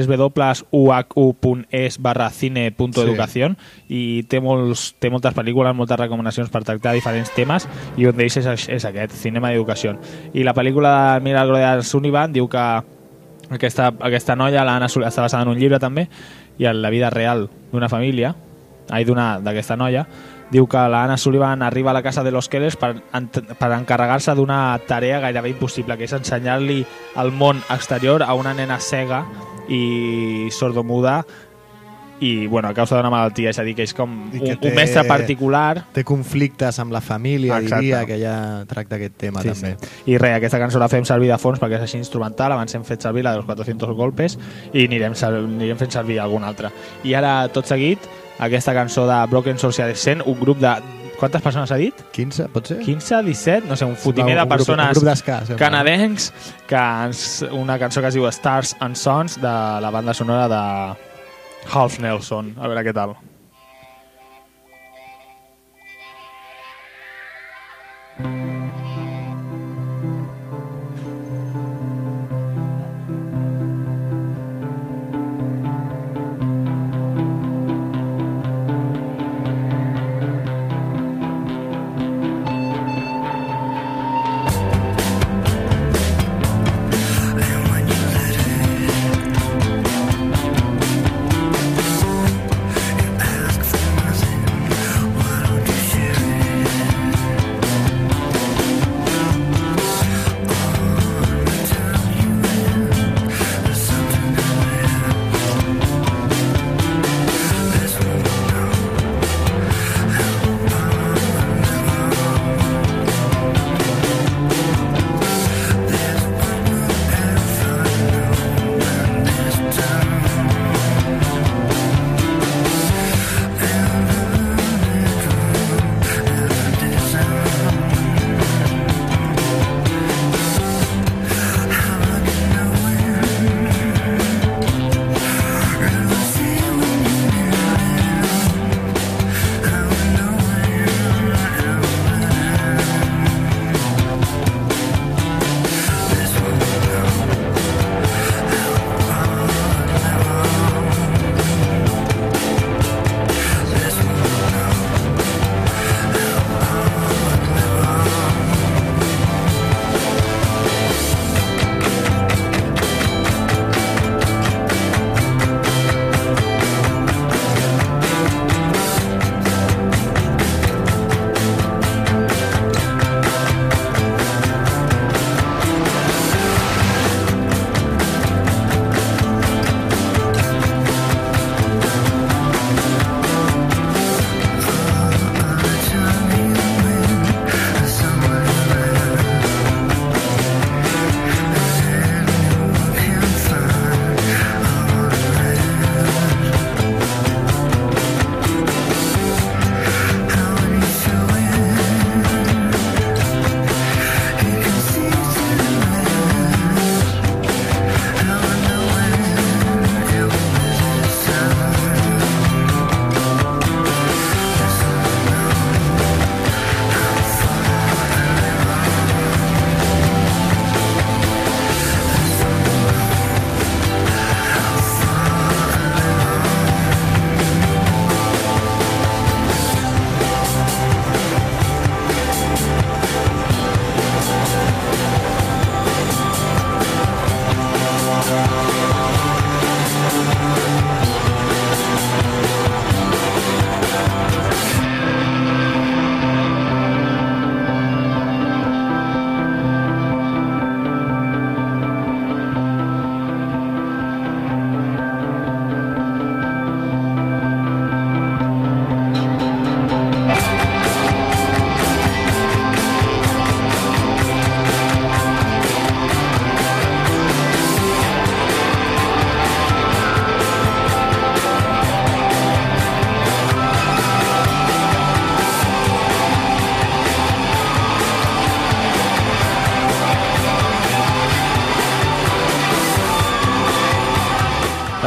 www.uhu.es/cine.educación i té moltes pel·lícules, moltes recomanacions per tractar diferents temes, i un d'ells és aquest, cinema i educació. I la pel·lícula del milagro de Anna Sullivan diu que aquesta noia, l'Anna Sullivan, està basada en un llibre també, i en la vida real d'una família, d'aquesta noia, diu que l'Anna Sullivan arriba a la casa de los Kellers per encarregar-se d'una tarea gairebé impossible, que és ensenyar-li el món exterior a una nena cega i sordomuda i bueno, a causa d'una malaltia, és a dir, que és com un mestre particular. Té conflictes amb la família, diria, que ja tracta aquest tema també. Sí. I res, aquesta cançó la fem servir de fons perquè és així instrumental, abans hem fet servir la dels 400 golpes i anirem fent servir alguna altra. I ara, tot seguit, aquesta cançó de Broken Social Scene, un grup de... Quantes persones ha dit? 15, pot ser? 15, 17, no sé, un fotimer de persones canadencs, una cançó que es diu Stars and Sons, de la banda sonora de Half Nelson. A veure què tal. I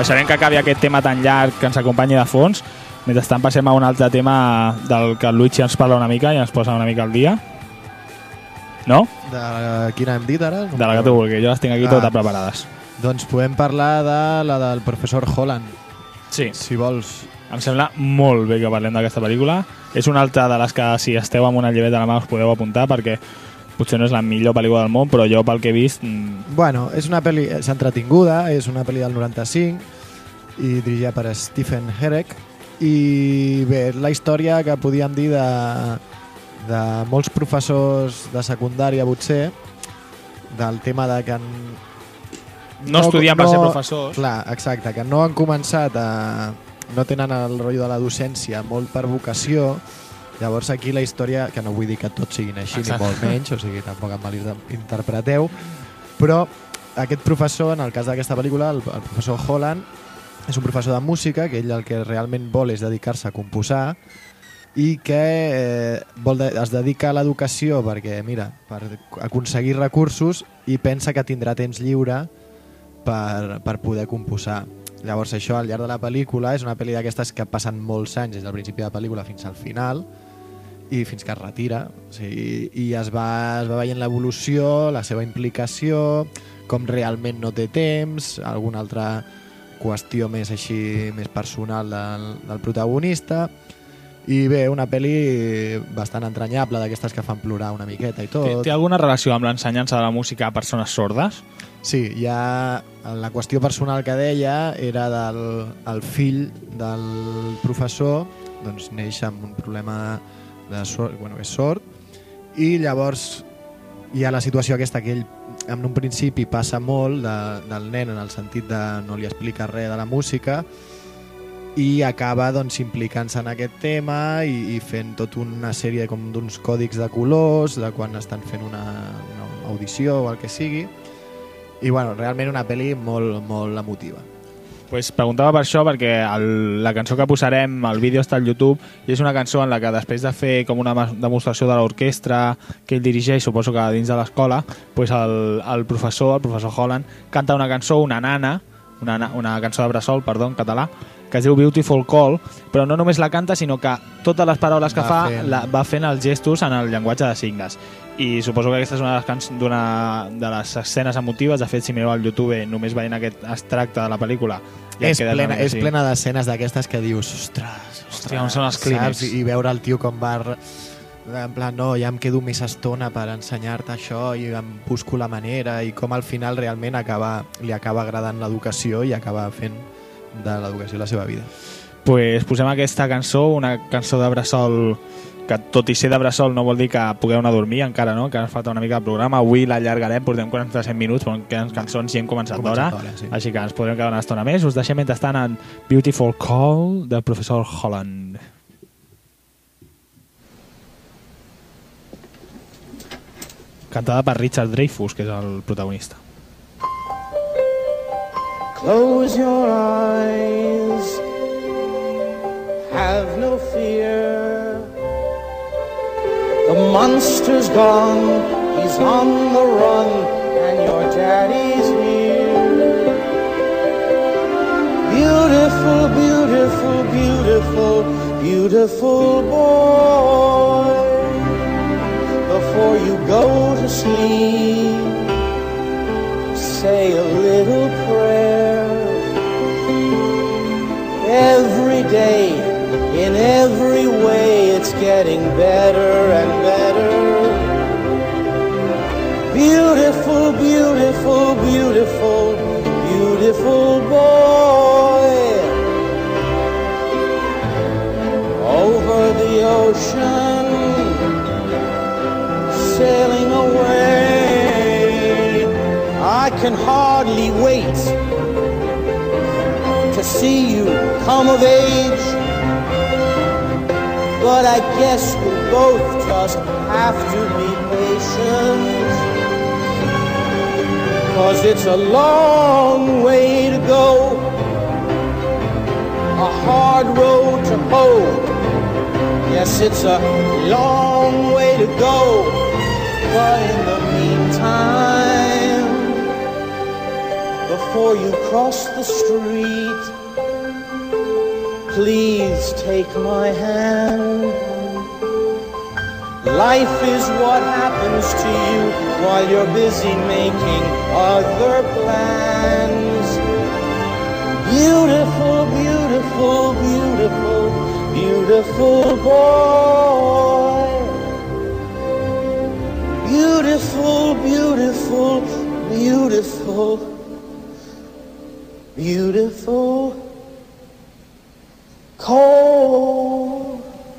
deixarem que acabi aquest tema tan llarg que ens acompanyi de fons. Mentrestant passem a un altre tema del que el Luigi ens parla una mica i ens posa una mica al dia. No? De quina hem dit ara? De la que tu vulgui, jo les tinc aquí totes preparades. Doncs podem parlar de la del professor Holland. Sí. Si vols. Em sembla molt bé que parlem d'aquesta pel·lícula. És una altra de les que, si esteu amb una lleveta a la mà, us podeu apuntar, perquè potser no és la millor pel·lícula del món, però jo, pel que he vist... Bueno, és una pel·li entretinguda, és una pel·li del 95 i dirigida per Stephen Herek. I bé, la història que podíem dir de molts professors de secundària, potser, del tema de que no estudien per ser professors. Clar, exacte, que no han començat no tenen el rotllo de la docència molt per vocació. Llavors aquí la història, que no vull dir que tots siguin així, exacte, ni molt menys, o sigui, tampoc em malinterpreteu, però aquest professor, en el cas d'aquesta pel·lícula, el professor Holland, és un professor de música, que ell el que realment vol és dedicar-se a composar i que es dedica a l'educació perquè, mira, per aconseguir recursos i pensa que tindrà temps lliure per poder composar. Llavors això al llarg de la pel·lícula és una pel·li d'aquestes que passen molts anys des del principi de la pel·lícula fins al final i fins que es retira, o sigui, i es va veient l'evolució, la seva implicació, com realment no té temps, alguna altra qüestió més així, més personal del protagonista. I bé, una pel·li bastant entranyable, d'aquestes que fan plorar una miqueta i tot. Té alguna relació amb l'ensenyança de la música a persones sordes? Sí, ja la qüestió personal que deia era el fill del professor, doncs neix amb un problema de sord, bueno, és sord, i llavors hi ha la situació aquesta que ell en un principi passa molt del nen en el sentit de no li explica res de la música i acaba doncs implicant-se en aquest tema i fent tota una sèrie com d'uns còdics de colors de quan estan fent una audició o el que sigui, i bueno, realment una pel·li molt, molt emotiva. Pues preguntava per això perquè la cançó que posarem, el vídeo està al YouTube i és una cançó en la que després de fer com una demostració de l'orquestra que ell dirigeix, suposo que dins de l'escola, pues el professor Holland canta una cançó, una cançó de bressol, perdó, en català, que es diu Beautiful Call, però no només la canta, sinó que totes les paraules que va fent els gestos en el llenguatge de signes. I suposo que aquesta és una de les escenes emotives. De fet, si mireu al YouTube només veient aquest extracte de la pel·lícula és plena d'escenes d'aquestes que dius ostres, on són els clínics, i veure el tio com va en plan, no, ja em quedo més estona per ensenyar-te això i em busco la manera, i com al final realment li acaba agradant l'educació i acaba fent de l'educació la seva vida. Pues posem aquesta cançó, una cançó de bressol que tot i ser de bressol no vol dir que pugueu anar a dormir encara, no? Que ens falta una mica de programa. Avui l'allargarem, portem 47 minuts, però queden cançons i hem començat d'hora, sí. Així que ens podrem quedar una estona més. Us deixem mentrestant en Beautiful Call del professor Holland. Cantada per Richard Dreyfuss, que és el protagonista. Close your eyes, have no fear. The monster's gone, he's on the run, and your daddy's here. Beautiful, beautiful, beautiful, beautiful boy. Before you go to sleep, say a little prayer. Every day, in every way, it's getting better and better. Beautiful, beautiful, beautiful, beautiful boy. Over the ocean, sailing away. I can hardly wait to see you come of age. But I guess we both just have to be patient, 'cause it's a long way to go, a hard road to hoe. Yes, it's a long way to go, but in the meantime, before you cross the street. Please take my hand. Life is what happens to you while you're busy making other plans. Beautiful, beautiful, beautiful, beautiful boy. Beautiful, beautiful, beautiful, beautiful, cold.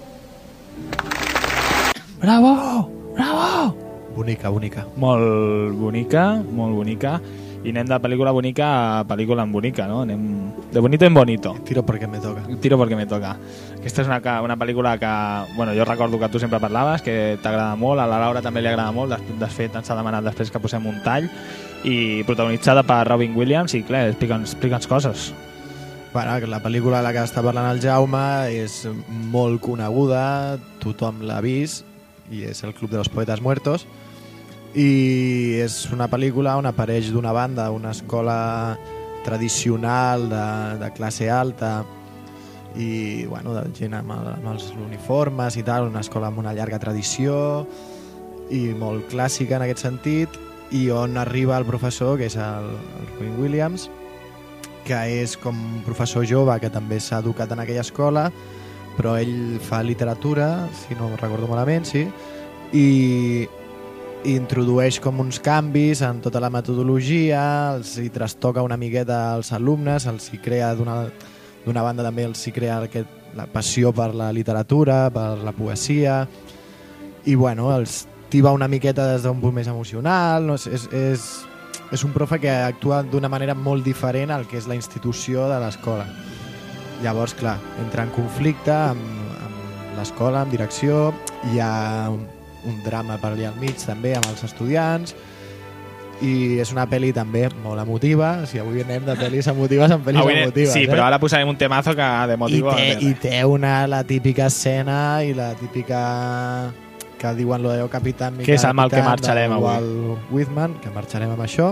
Bravo! Bravo! Bonica, bonica. Molt bonica, molt bonica. I anem de pel·lícula bonica a pel·lícula en bonica, no? Anem de bonito en bonito. Tiro perquè me toca. Tiro perquè me toca. Aquesta és una pel·lícula que, bueno, jo recordo que tu sempre parlaves, que t'agrada molt, a la Laura també li agrada molt, de fet ens ha demanat després que posem un tall, i protagonitzada per Robin Williams, i clar, explica'ns coses. Bueno, la pel·lícula de la que està parlant el Jaume és molt coneguda, tothom l'ha vist, i és El Club de los Poetas Muertos, i és una pel·lícula on apareix d'una banda una escola tradicional de classe alta i bueno, de gent amb els uniformes i tal, una escola amb una llarga tradició i molt clàssica en aquest sentit, i on arriba el professor, que és el Robin Williams, que és com un professor jove que també s'ha educat en aquella escola, però ell fa literatura, si no recordo malament, sí, i introdueix com uns canvis en tota la metodologia, els hi trastoca una miqueta als alumnes, els hi crea d'una banda també els hi crea la passió per la literatura, per la poesia, i bueno, els tiba una miqueta des d'un punt més emocional, no? És un profe que actua d'una manera molt diferent al que és la institució de l'escola. Llavors, clar, entra en conflicte amb l'escola, amb direcció, hi ha un drama per allà al mig també amb els estudiants, i és una pel·li també molt emotiva. Si avui anem de pel·lis emotives en pel·lis emotives. Sí, però ara posarem un temazo que de motivo... I té la típica escena i la típica que diuen lo de Capitán, que és amb el que marxarem avui. Walt Whitman, que marxarem amb això.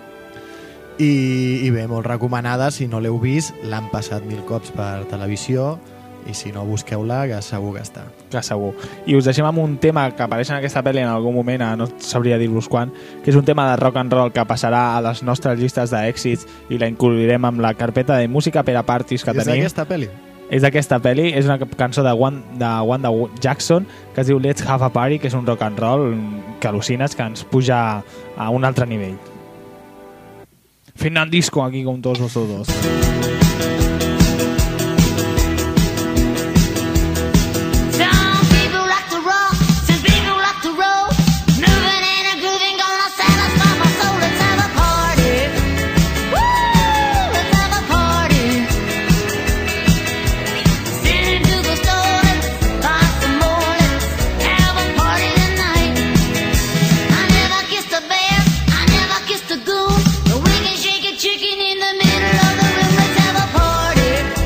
I bé, molt recomanada. Si no l'heu vist, l'han passat 1000 cops per televisió, i si no, busqueu-la, que segur que està. Que segur. I us deixem amb un tema que apareix en aquesta pel·li en algun moment, no sabria dir-vos quan, que és un tema de rock and roll que passarà a les nostres llistes d'èxits i la inclourem amb la carpeta de música per a parties que tenim. És d'aquesta pel·li? És d'aquesta pel·li, és una cançó de Wanda Jackson que es diu Let's Have a Party, que és un rock and roll que al·lucines, que ens puja a un altre nivell. Fent un disco aquí con todos vosotros. Chicken in the middle of the room, let's have a party.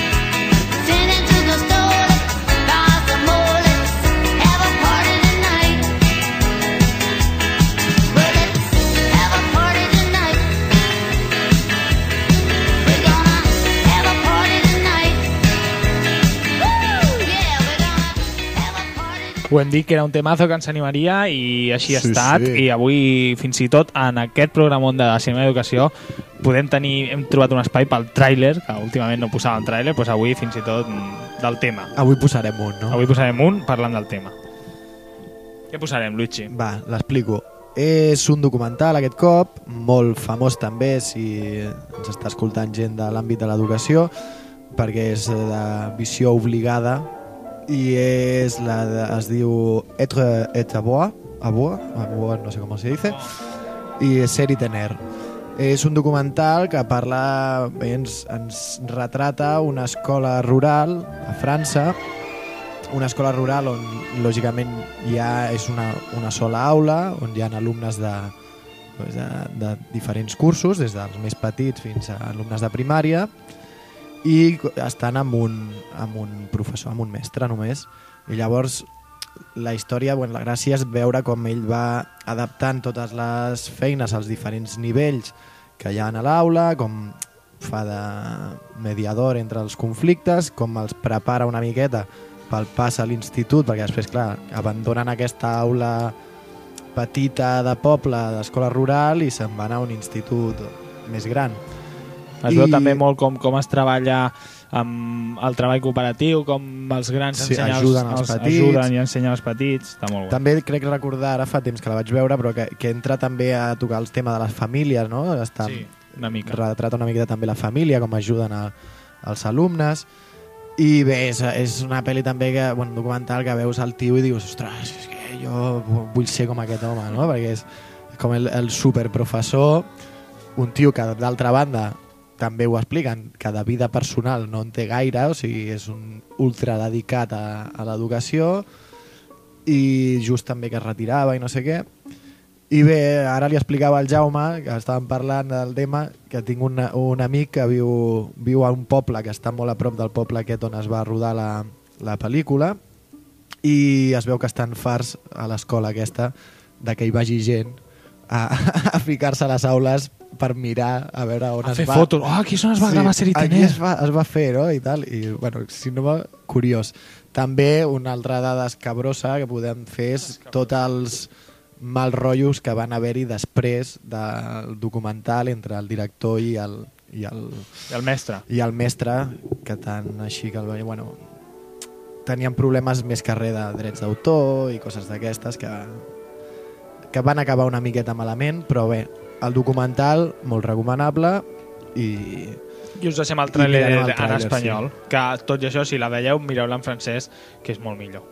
Send it to the store, buy some more, let's have a party tonight. Ho hem dit que era un temazo que ens animaria i així ha Sí, estat. sí. I avui, fins i tot, en aquest programa de Cinema i Educació, hem trobat un espai pel tràiler, que últimament no posàvem tràiler, doncs avui fins i tot del tema. Avui posarem un, no? Avui posarem un parlant del tema. Què posarem, Luigi? Va, l'explico. És un documental aquest cop, molt famós també si ens està escoltant gent de l'àmbit de l'educació, perquè és de visió obligada i es diu Être et avoir, no sé com se dice, i Ser i Tener. És un documental que parla, bé, ens retrata una escola rural a França, una escola rural on lògicament ja és una sola aula, on hi ha alumnes de diferents cursos, des dels més petits fins a alumnes de primària, i estan amb un professor, amb un mestre només. I llavors la història, la gràcia és veure com ell va adaptant totes les feines als diferents nivells que hi ha a l'aula, com fa de mediador entre els conflictes, com els prepara una miqueta pel pas a l'institut, perquè després, clar, abandonen aquesta aula petita de poble, d'escola rural, i se'n van a un institut més gran. Es veu també molt com es treballa amb el treball cooperatiu, com els grans ajuden i ensenyen als petits. Està molt bo. També crec recordar, ara fa temps que la vaig veure, però que entra també a tocar el tema de les famílies, no? Sí, una mica. Retrata una miqueta també la família, com ajuden als alumnes. I bé, és una pel·li també, un documental que veus el tio i dius, ostres, és que jo vull ser com aquest home, no? Perquè és com el superprofessor, un tio que d'altra banda també ho expliquen, que de vida personal no en té gaire, o sigui, és un ultra dedicat a l'educació, i just també que es retirava i no sé què. I bé, ara li explicava al Jaume, que estàvem parlant del tema, que tinc un amic que viu a un poble que està molt a prop del poble aquest on es va rodar la pel·lícula, i es veu que estan farts a l'escola aquesta de que hi vagi gent a ficar-se a les aules per mirar a veure on a es fer va. fotos. Aquí és on es va gravar Ser i Tener. Aquí es va fer, no? I tal. I, bueno, si no va, curiós. També una altra dada escabrosa que podem fer és tots els mals rotllos que van haver-hi després del documental entre el director i el mestre. I el mestre, que tant així que tenien problemes més que res de drets d'autor i coses d'aquestes que van acabar una miqueta malament, però bé, el documental molt recomanable i us deixem el tràiler en espanyol, sí. Que tot i això, si la veieu, mireu-la en francès, que és molt millor.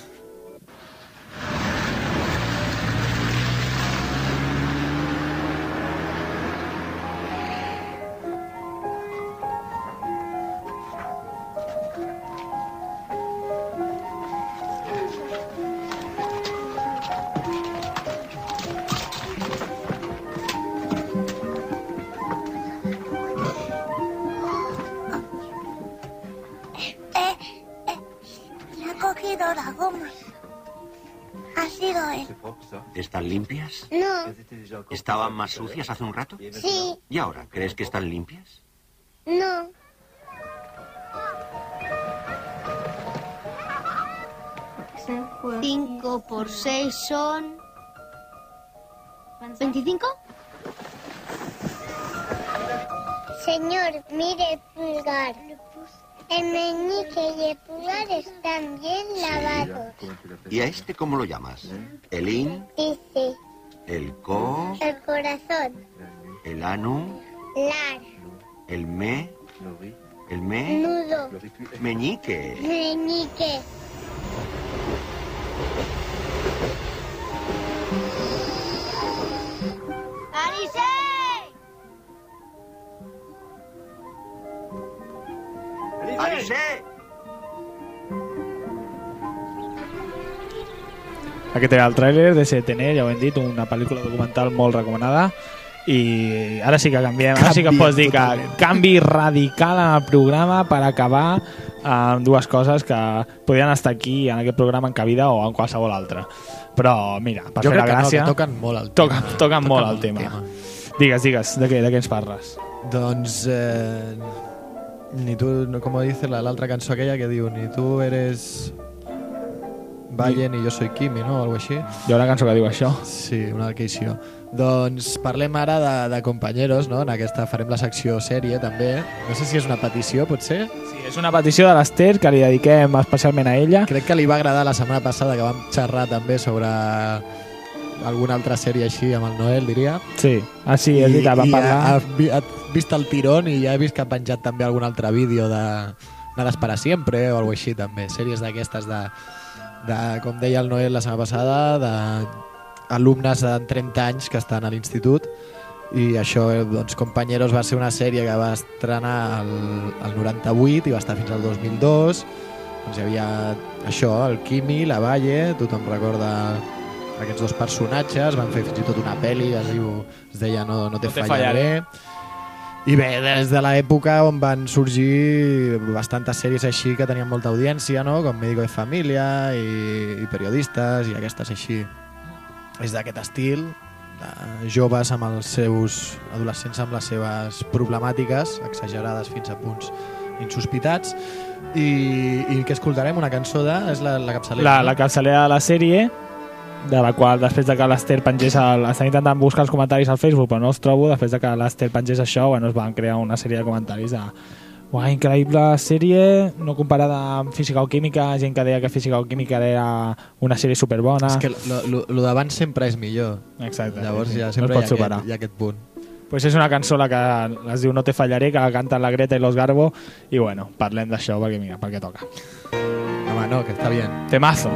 La goma. Ha sido él. ¿Están limpias? No. ¿Estaban más sucias hace un rato? Sí. ¿Y ahora? ¿Crees que están limpias? No. ¿5 por 6 son 25? Señor, mire el pulgar. El meñique y el pulgar están bien lavados. ¿Y a este cómo lo llamas? ¿El in? Dice, ¿El co? el corazón, ¿El anu? lar, ¿El me? ¿El me? nudo, Meñique. meñique. ¡Arisé! Aquest era el tràiler de Ser i Tener, ja ho hem dit, una pel·lícula documental molt recomanada. I ara sí que canviem, ara sí que pots dir que canvi radical en el programa per acabar amb dues coses que podien estar aquí en aquest programa en cabida o en qualsevol altre. Però mira, per fer la gràcia... Jo crec que toquen molt el tema. Toquen molt el tema. Digues, de què ens parles? Doncs ni tu, com dice l'altra cançó aquella que diu, ni tu eres Ballen i Jo soy Kimi, no? O alguna així. Hi ha una cançó que diu això. Sí, una dedicació. Doncs parlem ara de companyeros, no? En aquesta farem la secció sèrie, també. No sé si és una petició, potser? Sí, és una petició de l'Ester que li dediquem especialment a ella. Crec que li va agradar la setmana passada, que vam xerrar també sobre alguna altra sèrie així amb el Noel, diria. Sí, sí, és veritat, vam parlar. Ha vist el tirón i ja he vist que ha penjat també algun altre vídeo de Nades para siempre o alguna així també. Sèries d'aquestes de, com deia el Noel la setmana passada, d'alumnes de 30 anys que estan a l'institut, i això, doncs, Compañeros va ser una sèrie que va estrenar el 98 i va estar fins al 2002. Doncs hi havia això, el Kimi, la Valle, tothom recorda aquests dos personatges, van fer fins i tot una pel·li, es deia No te fallaré. I bé, des de l'època on van sorgir bastantes sèries així que tenien molta audiència, no? Com Médico de Familia i Periodistes i aquestes així. És d'aquest estil, de joves amb els seus adolescents amb les seves problemàtiques, exagerades fins a punts insospitats. I què escoltarem? Una cançó de... És la capçalera. La capçalera de la sèrie, de la qual després de que l'Ester pengés estan intentant buscar els comentaris al Facebook però no els trobo, després de que l'Ester pengés això, bueno, es van crear una sèrie de comentaris de uau, increïble sèrie, no comparada amb Física o Química, gent que deia que Física o Química era una sèrie superbona. És que lo d'abans sempre és millor. Exacte. Llavors sí. ja sempre no hi ha aquest punt. Pues és una cançó la que es diu No te fallaré, que la canten la Greta i los Garbo, i bueno, parlem d'això perquè mira, perquè toca. Home, no, que està bien. Temazo.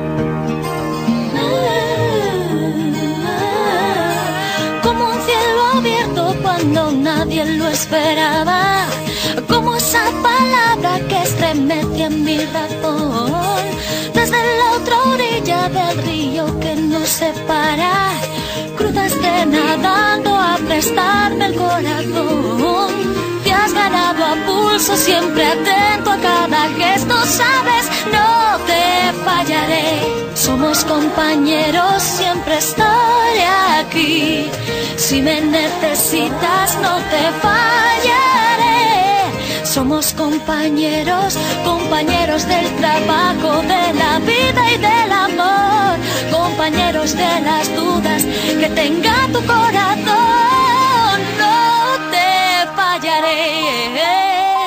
Como un cielo abierto cuando nadie lo esperaba, como esa palabra que estremece mi razón, desde la otra orilla del río que nos separa, cruzaste nadando a prestarme el corazón. Te has ganado a pulso, siempre atento a cada gesto, sabes, no te fallaré. Somos compañeros, siempre estaré aquí. Si me necesitas, no te fallaré. Somos compañeros, compañeros del trabajo, de la vida y del amor, compañeros de las dudas que tenga tu corazón. No te fallaré.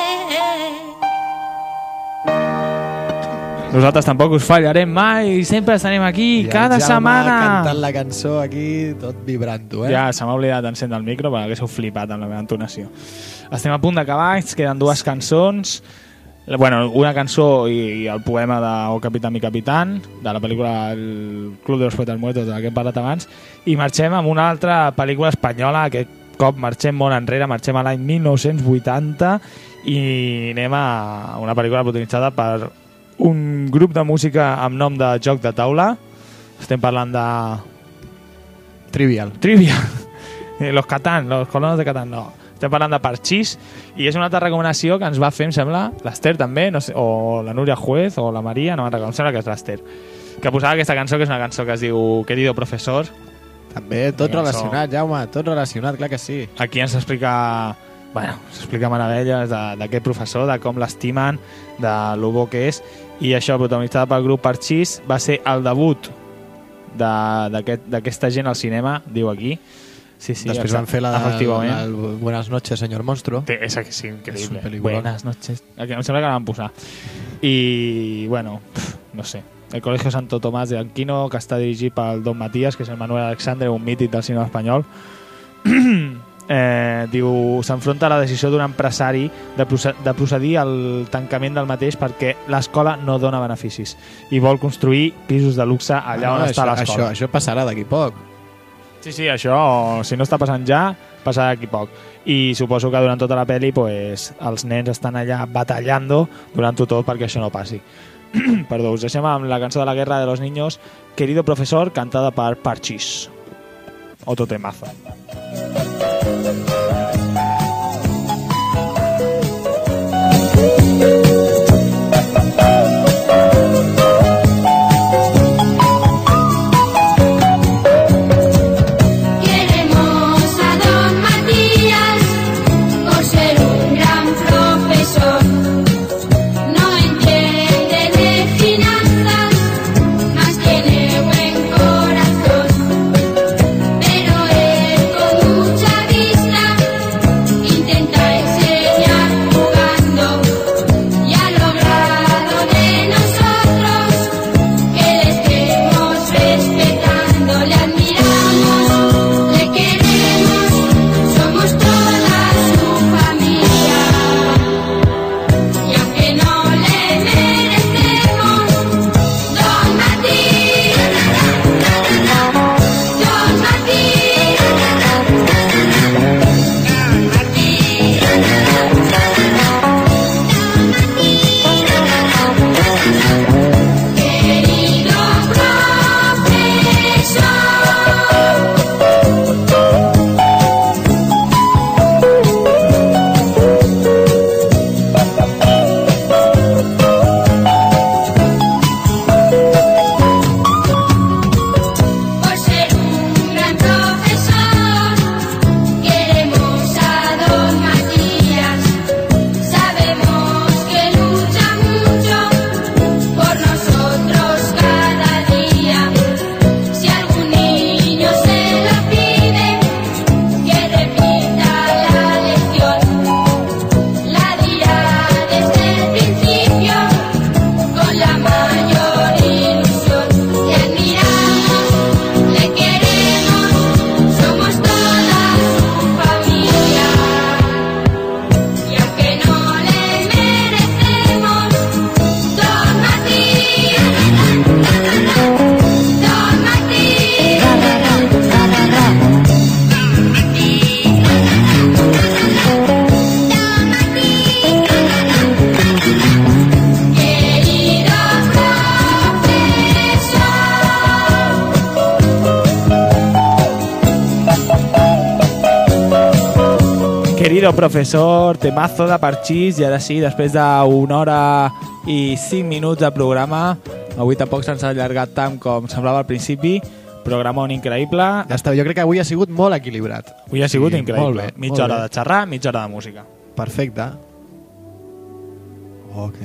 Nosaltres tampoc us fallarem mai, sempre estarem aquí, I cada setmana. Cantant la cançó aquí, tot vibrant-ho, Ja, se m'ha oblidat d'encendre el micro perquè haguéssiu flipat amb la meva entonació. Estem a punt d'acabar, ens queden dues cançons. Bueno, una cançó i el poema de O Capitán mi Capitán, de la pel·lícula El Club de los Poetas Muertos, de la que hem parlat abans, i marxem amb una altra pel·lícula espanyola. Aquest cop marxem molt enrere, marxem a l'any 1980 i anem a una pel·lícula protagonitzada per un grup de música amb nom de joc de taula. Estem parlant de... Trivial. Los Catán, los colonos de Catán, no. Estem parlant de Parchís i és una altra recomanació que ens va fer, em sembla, l'Ester també, no sé, o la Núria Juez o la Maria, no me'n recordo, em sembla que és l'Ester, que posava aquesta cançó, que és una cançó que es diu Querido Profesor. També, tot relacionat, Jaume, tot relacionat, clar que sí. Aquí ens explica... Bueno, s'explica meravelles d'aquest professor, de com l'estimen, de lo bo que és, i això, protagonitzada pel grup Parchís, va ser el debut d'aquesta gent al cinema, diu aquí. Sí, després van fer la Buenas noches, señor monstruo. Esa que sí, increíble. Buenas noches. Em sembla que la van posar. I, bueno, no sé. El Colegio Santo Tomás de Aquino, que està dirigit pel Don Matías, que és el Manuel Alexandre, un mític del cinema espanyol. Diu, s'enfronta a la decisió d'un empresari de procedir al tancament del mateix perquè l'escola no dona beneficis i vol construir pisos de luxe allà on està l'escola. Això passarà d'aquí poc. Sí, això, si no està passant ja, passarà d'aquí poc. I suposo que durant tota la pel·li pues, els nens estan allà batallant durant-ho tot perquè això no passi. Perdó, us deixem amb la cançó de la Guerra de los Niños, Querido Profesor, cantada per Parchís. Otro temazo. Más que Querido professor, temazo de Parchís, i ara sí, després d'una hora i 5 minuts de programa, avui tampoc se'ns ha allargat tant com semblava al principi, programon increïble. Ja està, jo crec que avui ha sigut molt equilibrat. Avui ha sigut increïble. Molt bé, mitja hora de xerrar, mitja hora de música. Perfecte. Ok.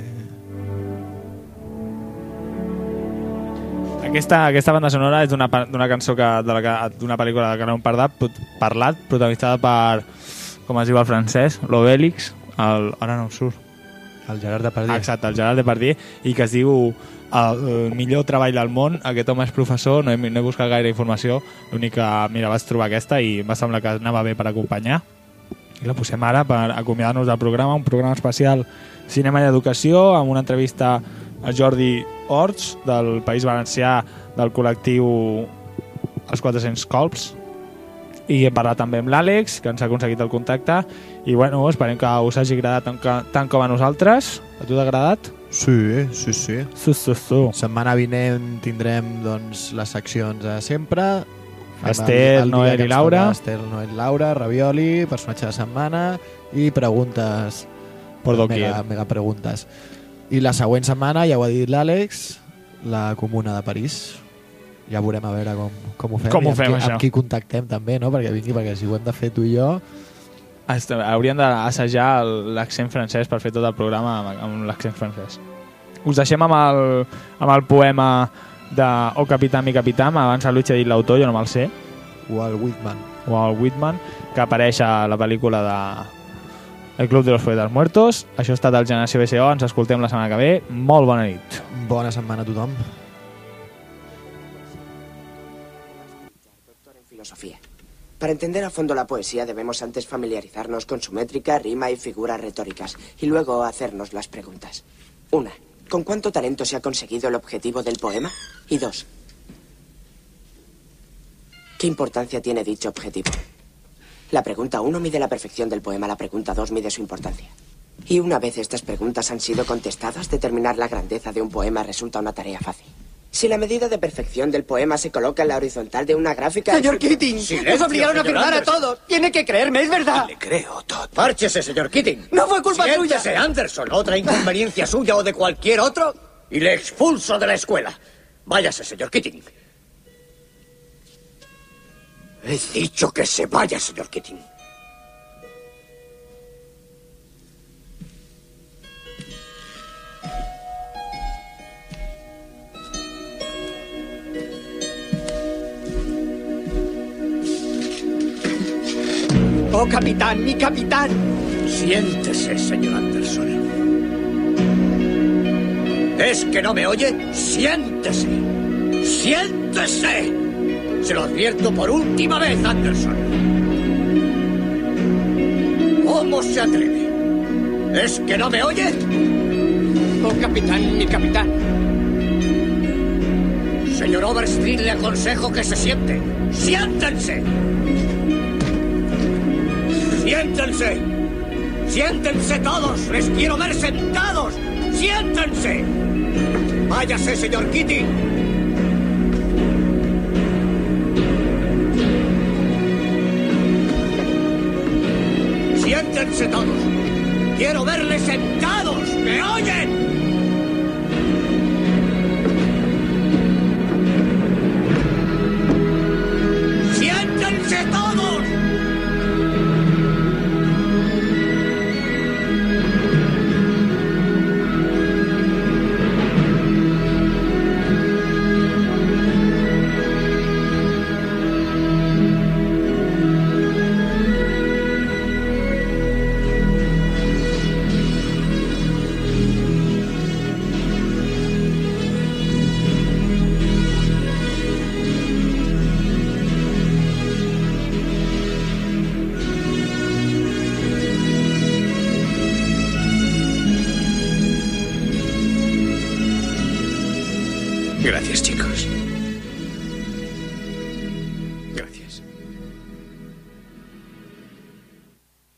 Aquesta banda sonora és d'una cançó d'una pel·lícula de la que no hem parlat, protagonitzada per, com es diu el francès, l'Obélix, ara no em surt. El Gerard Depardieu. Exacte, el Gerard Depardieu, i que es diu el millor treball del món. Aquest home és professor, no he buscat gaire informació, l'únic que, mira, vaig trobar aquesta i em va semblar que anava bé per acompanyar. I la posem ara per acomiadar-nos del programa, un programa especial Cinema i Educació, amb una entrevista a Jordi Orts, del País Valencià, del col·lectiu Els 400 Colps, i he parlat també amb l'Àlex, que ens ha aconseguit el contacte, i bueno, esperem que us hagi agradat tant com a nosaltres. A tu t'ha agradat? Sí. Setmana vinent tindrem doncs, les seccions de sempre. Esther, Noel i Laura. Esther, Noel i Laura, Ravioli, personatge de setmana i preguntes. Por doquier. Mega preguntes. I la següent setmana, ja ho ha dit l'Àlex, la Comuna de París. Ja veurem a veure com ho fem. Com ho fem, això. Amb qui contactem també, no? Perquè vingui, perquè si ho hem de fer tu i jo... Hauríem d'assajar l'accent francès per fer tot el programa amb l'accent francès. Us deixem amb el poema de O Capità, mi Capità. Abans el Luigi ha dit l'autor, jo no me'l sé. O el Whitman. Que apareix a la pel·lícula de El Club de los Poetas Muertos. Això ha estat el Generació BCO. Ens escoltem la setmana que ve. Molt bona nit. Bona setmana a tothom. Doctor en filosofía. Para entender a fondo la poesía debemos antes familiarizarnos con su métrica, rima y figuras retóricas, y luego hacernos las preguntas. 1. ¿Con cuánto talento se ha conseguido el objetivo del poema? Y 2. ¿Qué importancia tiene dicho objetivo? La pregunta 1 mide la perfección del poema, la pregunta 2 mide su importancia. Y una vez estas preguntas han sido contestadas, determinar la grandeza de un poema resulta una tarea fácil. Si la medida de perfección del poema se coloca en la horizontal de una gráfica... ¡Señor Keating! ¡Nos obligaron a firmar a todos! ¡Tiene que creerme, es verdad! Le creo, Todd. Márchese, señor Keating. ¡No fue culpa suya! Siéntese, Anderson. ¿Otra inconveniencia suya o de cualquier otro? Y le expulso de la escuela. Váyase, señor Keating. He dicho que se vaya, señor Keating. ¡Oh, capitán, mi capitán! Siéntese, señor Anderson. ¿Es que no me oye? ¡Siéntese! ¡Siéntese! Se lo advierto por última vez, Anderson. ¿Cómo se atreve? ¿Es que no me oye? ¡Oh, capitán, mi capitán! Señor Overstreet, le aconsejo que se siente. ¡Siéntense! ¡Siéntense! ¡Siéntense todos! ¡Les quiero ver sentados! ¡Siéntense! ¡Váyase, señor Keating! ¡Siéntense todos! ¡Quiero verles sentados! ¿Me oyen? ¡Siéntense todos! Gracias, chicos.